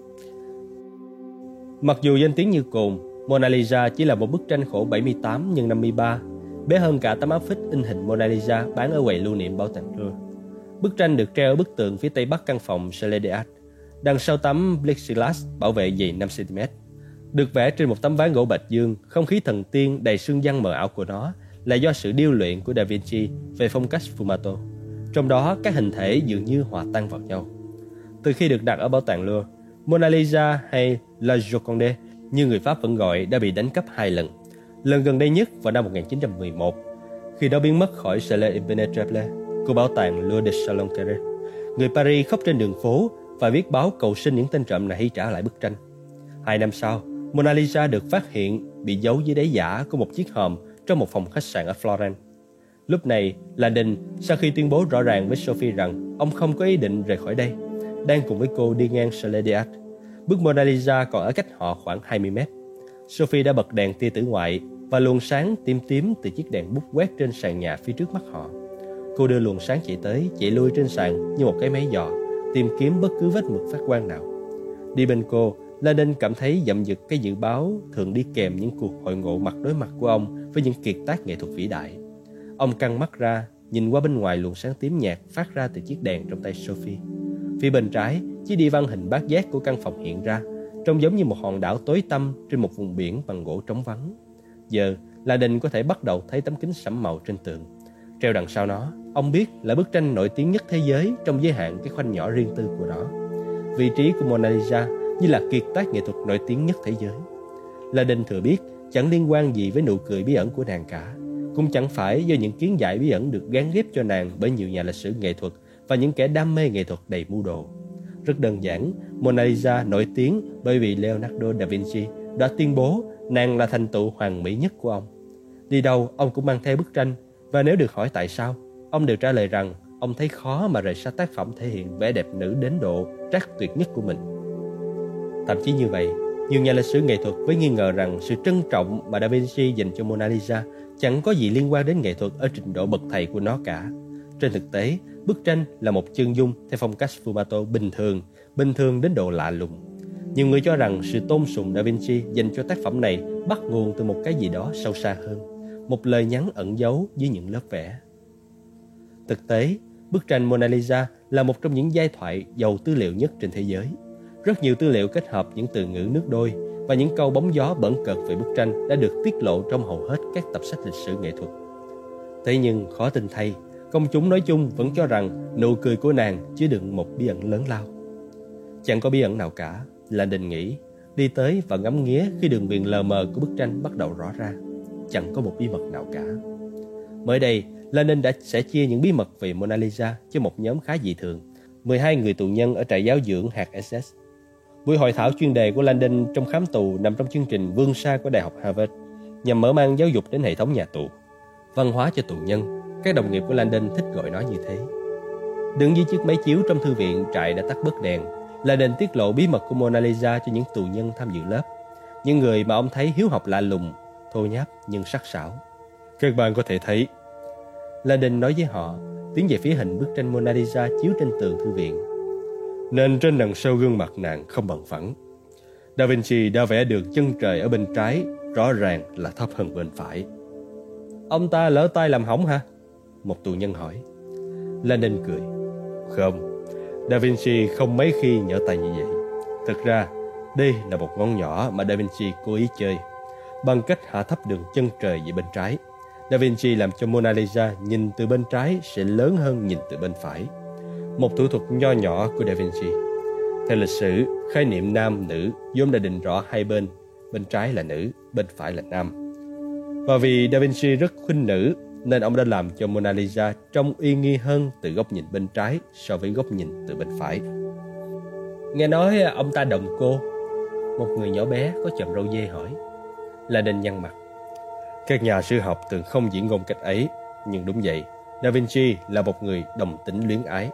Mặc dù danh tiếng như cồn, Mona Lisa chỉ là một bức tranh khổ 78 x 53, bé hơn cả tấm áp phích in hình Mona Lisa bán ở quầy lưu niệm bảo tàng Louvre. Bức tranh được treo ở bức tường phía tây bắc căn phòng Chalet des Arts, đằng sau tấm plexiglass bảo vệ dày 5 cm. Được vẽ trên một tấm ván gỗ bạch dương, không khí thần tiên đầy sương giăng mờ ảo của nó là do sự điêu luyện của Da Vinci về phong cách sfumato. Trong đó các hình thể dường như hòa tan vào nhau. Từ khi được đặt ở bảo tàng Louvre, Mona Lisa hay La Joconde như người Pháp vẫn gọi đã bị đánh cắp 2 lần. Lần gần đây nhất vào năm 1911, khi nó biến mất khỏi Salles Impenetrable của bảo tàng Louvre de Salon-Carré. Người Paris khóc trên đường phố và viết báo cầu xin những tên trộm này hãy trả lại bức tranh. 2 năm sau, Mona Lisa được phát hiện bị giấu dưới đáy giả của một chiếc hòm trong một phòng khách sạn ở Florence. Lúc này, Landon, sau khi tuyên bố rõ ràng với Sophie rằng ông không có ý định rời khỏi đây, đang cùng với cô đi ngang Chalet des Arts. Bức Mona Lisa còn ở cách họ khoảng 20 mét. Sophie đã bật đèn tia tử ngoại và luồng sáng tím tím từ chiếc đèn bút quét trên sàn nhà phía trước mắt họ. Cô đưa luồng sáng chạy tới, chạy lui trên sàn như một cái máy dò, tìm kiếm bất cứ vết mực phát quang nào. Đi bên cô, Landon cảm thấy dậm dực cái dự báo thường đi kèm những cuộc hội ngộ mặt đối mặt của ông với những kiệt tác nghệ thuật vĩ đại. Ông căng mắt ra, nhìn qua bên ngoài luồng sáng tím nhạt phát ra từ chiếc đèn trong tay Sophie. Phía bên trái, chiếc đi văn hình bát giác của căn phòng hiện ra, trông giống như một hòn đảo tối tăm trên một vùng biển bằng gỗ trống vắng. Giờ, Landon có thể bắt đầu thấy tấm kính sẫm màu trên tường. Treo đằng sau nó, ông biết là bức tranh nổi tiếng nhất thế giới trong giới hạn cái khoanh nhỏ riêng tư của nó. Vị trí của Mona Lisa như là kiệt tác nghệ thuật nổi tiếng nhất thế giới. Landon thừa biết chẳng liên quan gì với nụ cười bí ẩn của nàng cả, cũng chẳng phải do những kiến giải bí ẩn được gán ghép cho nàng bởi nhiều nhà lịch sử nghệ thuật và những kẻ đam mê nghệ thuật đầy mưu đồ. Rất đơn giản, Mona Lisa nổi tiếng bởi vì Leonardo da Vinci đã tuyên bố nàng là thành tựu hoàn mỹ nhất của ông. Đi đâu ông cũng mang theo bức tranh, và nếu được hỏi tại sao, ông đều trả lời rằng ông thấy khó mà rời xa tác phẩm thể hiện vẻ đẹp nữ đến độ trác tuyệt nhất của mình. Thậm chí như vậy, nhiều nhà lịch sử nghệ thuật với nghi ngờ rằng sự trân trọng mà Da Vinci dành cho Mona Lisa chẳng có gì liên quan đến nghệ thuật ở trình độ bậc thầy của nó cả. Trên thực tế, bức tranh là một chân dung theo phong cách sfumato bình thường đến độ lạ lùng. Nhiều người cho rằng sự tôn sùng Da Vinci dành cho tác phẩm này bắt nguồn từ một cái gì đó sâu xa hơn. một lời nhắn ẩn giấu dưới những lớp vẽ. Thực tế, bức tranh Mona Lisa là một trong những giai thoại giàu tư liệu nhất trên thế giới. Rất nhiều tư liệu kết hợp những từ ngữ nước đôi và những câu bóng gió bẩn cợt về bức tranh đã được tiết lộ trong hầu hết các tập sách lịch sử nghệ thuật. Thế nhưng khó tin thay, công chúng nói chung vẫn cho rằng nụ cười của nàng chứa đựng một bí ẩn lớn lao. Chẳng có bí ẩn nào cả, Landon nghĩ, đi tới và ngắm nghía khi đường viền lờ mờ của bức tranh bắt đầu rõ ra. Chẳng có một bí mật nào cả. Mới đây, Landon sẽ chia những bí mật về Mona Lisa cho một nhóm khá dị thường, 12 người tù nhân ở trại giáo dưỡng hạt SS. Buổi hội thảo chuyên đề của Landon trong khám tù nằm trong chương trình vươn xa của Đại học Harvard, nhằm mở mang giáo dục đến hệ thống nhà tù. Văn hóa cho tù nhân, các đồng nghiệp của Landon thích gọi nó như thế. Đứng dưới chiếc máy chiếu trong thư viện trại đã tắt bớt đèn, Landon tiết lộ bí mật của Mona Lisa cho những tù nhân tham dự lớp, những người mà ông thấy hiếu học lạ lùng, thô nháp nhưng sắc sảo. Các bạn có thể thấy, Landon nói với họ, tiến về phía hình bức tranh Mona Lisa chiếu trên tường thư viện. Nên trên đằng sau gương mặt nàng không bằng phẳng. Da Vinci đã vẽ được chân trời ở bên trái, rõ ràng là thấp hơn bên phải. Ông ta lỡ tay làm hỏng hả? Một tù nhân hỏi. Landon cười. Không, Da Vinci không mấy khi nhỡ tay như vậy. Thực ra, đây là một ngón nhỏ mà Da Vinci cố ý chơi. Bằng cách hạ thấp đường chân trời về bên trái, Da Vinci làm cho Mona Lisa nhìn từ bên trái sẽ lớn hơn nhìn từ bên phải. Một thủ thuật nho nhỏ của Da Vinci. Theo lịch sử, khái niệm nam, nữ vốn đã định rõ hai bên trái là nữ, bên phải là nam. Và vì Da Vinci rất khuynh nữ, nên ông đã làm cho Mona Lisa trông uy nghi hơn từ góc nhìn bên trái so với góc nhìn từ bên phải. Nghe nói ông ta đồng cô. Một người nhỏ bé có chòm râu dê hỏi. Landon nhăn mặt. Các nhà sử học thường không diễn ngôn cách ấy, nhưng đúng vậy, Da Vinci là một người đồng tính luyến ái.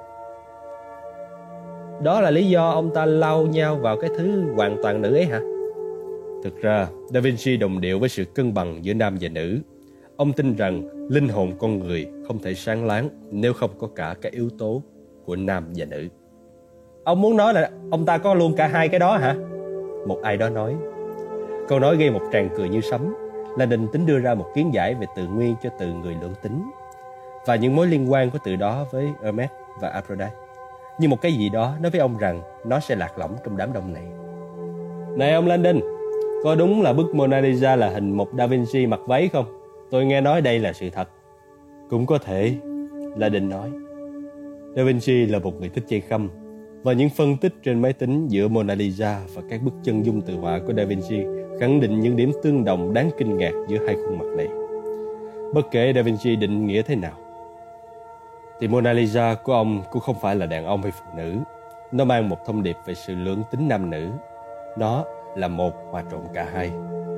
Đó là lý do ông ta lao nhau vào cái thứ hoàn toàn nữ ấy hả? Thực ra, Da Vinci đồng điệu với sự cân bằng giữa nam và nữ. Ông tin rằng linh hồn con người không thể sáng láng nếu không có cả các yếu tố của nam và nữ. Ông muốn nói là ông ta có luôn cả hai cái đó hả? Một ai đó nói. Câu nói gây một tràng cười như sấm. Landon tính đưa ra một kiến giải về từ nguyên cho từ người lưỡng tính và những mối liên quan của từ đó với Hermes và Aphrodite. Nhưng một cái gì đó nói với ông rằng nó sẽ lạc lõng trong đám đông này. Này ông Landon, có đúng là bức Mona Lisa là hình một Da Vinci mặc váy không? Tôi nghe nói đây là sự thật. Cũng có thể, Landon nói. Da Vinci là một người thích chơi khăm, và những phân tích trên máy tính giữa Mona Lisa và các bức chân dung tự họa của Da Vinci khẳng định những điểm tương đồng đáng kinh ngạc giữa hai khuôn mặt này. Bất kể Da Vinci định nghĩa thế nào, thì Mona Lisa của ông cũng không phải là đàn ông hay phụ nữ. Nó mang một thông điệp về sự lưỡng tính nam nữ. Nó là một hòa trộn cả hai.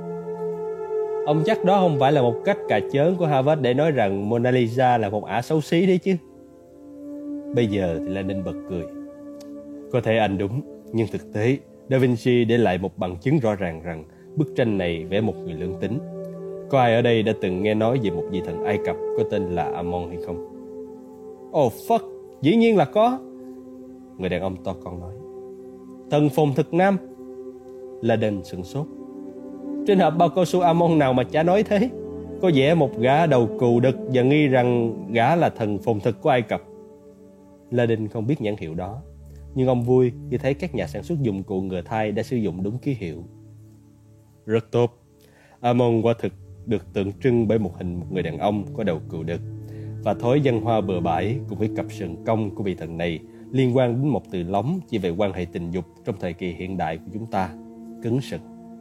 Ông chắc đó không phải là một cách cà chớn của Harvard để nói rằng Mona Lisa là một ả xấu xí đấy chứ. Bây giờ thì Landon bật cười. Có thể anh đúng, nhưng thực tế Da Vinci để lại một bằng chứng rõ ràng rằng bức tranh này vẽ một người lưỡng tính. Có ai ở đây đã từng nghe nói về một vị thần Ai Cập có tên là Amon hay không? Oh fuck, dĩ nhiên là có. Người đàn ông to con nói. Thần phồn thực nam. Landon sửng sốt. Trên hộp bao cao su Amon nào mà chả nói thế? Có vẻ một gã đầu cù đực và nghi rằng gã là thần phồn thực của Ai Cập. Landon không biết nhãn hiệu đó, nhưng ông vui khi thấy các nhà sản xuất dụng cụ ngừa thai đã sử dụng đúng ký hiệu. Rất tốt. Amon quả thực được tượng trưng bởi một người đàn ông có đầu cừu đực, và thói văn hoa bừa bãi cùng với cặp sừng cong của vị thần này liên quan đến một từ lóng chỉ về quan hệ tình dục trong thời kỳ hiện đại của chúng ta, cứng sừng.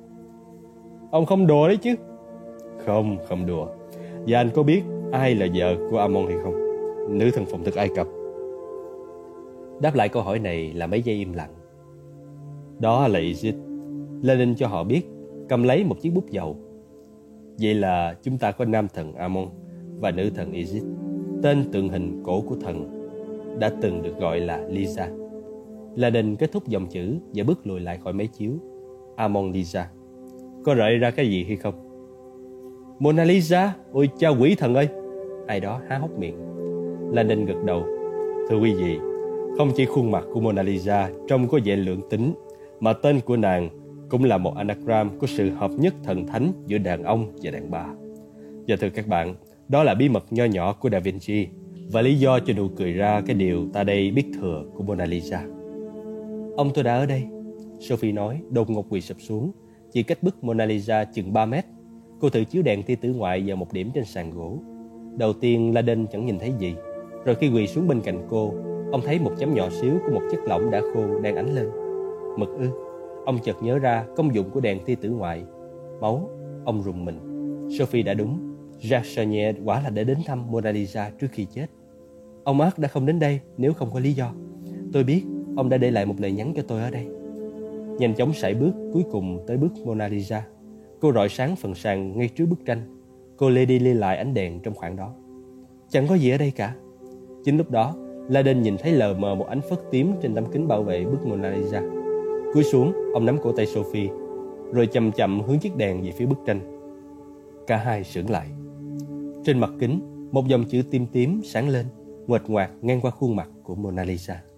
Ông không đùa đấy chứ? Không đùa. Và anh có biết ai là vợ của Amon hay không? Nữ thần phồn thực Ai Cập. Đáp lại câu hỏi này là mấy giây im lặng. Đó là Isis. Lenin cho họ biết, cầm lấy một chiếc bút dầu. Vậy là chúng ta có nam thần Amon và nữ thần Isis. Tên tượng hình cổ của thần đã từng được gọi là Lisa. Lenin kết thúc dòng chữ và bước lùi lại khỏi máy chiếu. Amon Lisa. Có rợi ra cái gì hay không? Mona Lisa? Ôi cha quỷ thần ơi! Ai đó há hốc miệng. Lenin gật đầu. Thưa quý vị, không chỉ khuôn mặt của Mona Lisa trông có vẻ lưỡng tính, mà tên của nàng cũng là một anagram của sự hợp nhất thần thánh giữa đàn ông và đàn bà. Dạ thưa các bạn, đó là bí mật nho nhỏ của Da Vinci và lý do cho nụ cười ra cái điều ta đây biết thừa của Mona Lisa. Ông tôi đã ở đây, Sophie nói, đột ngột quỳ sụp xuống, chỉ cách bức Mona Lisa chừng 3 mét. Cô thử chiếu đèn tia tử ngoại vào một điểm trên sàn gỗ. Đầu tiên Laden chẳng nhìn thấy gì, rồi khi quỳ xuống bên cạnh cô, ông thấy một chấm nhỏ xíu của một chất lỏng đã khô đang ánh lên. Mực ư? Ông chợt nhớ ra công dụng của đèn tia tử ngoại. Máu. Ông rùng mình. Sophie đã đúng. Jacques Chenier quả là đã đến thăm Mona Lisa trước khi chết. Ông Mark đã không đến đây nếu không có lý do. Tôi biết ông đã để lại một lời nhắn cho tôi ở đây. Nhanh chóng sải bước cuối cùng tới bức Mona Lisa. Cô rọi sáng phần sàn ngay trước bức tranh. Cô lê đi lê lại ánh đèn trong khoảng đó. Chẳng có gì ở đây cả. Chính lúc đó, Laden nhìn thấy lờ mờ một ánh phất tím trên tấm kính bảo vệ bức Mona Lisa. Cúi xuống, ông nắm cổ tay Sophie, rồi chậm chậm hướng chiếc đèn về phía bức tranh. Cả hai sững lại. Trên mặt kính, một dòng chữ tím tím sáng lên, nguệch ngoạc ngang qua khuôn mặt của Mona Lisa.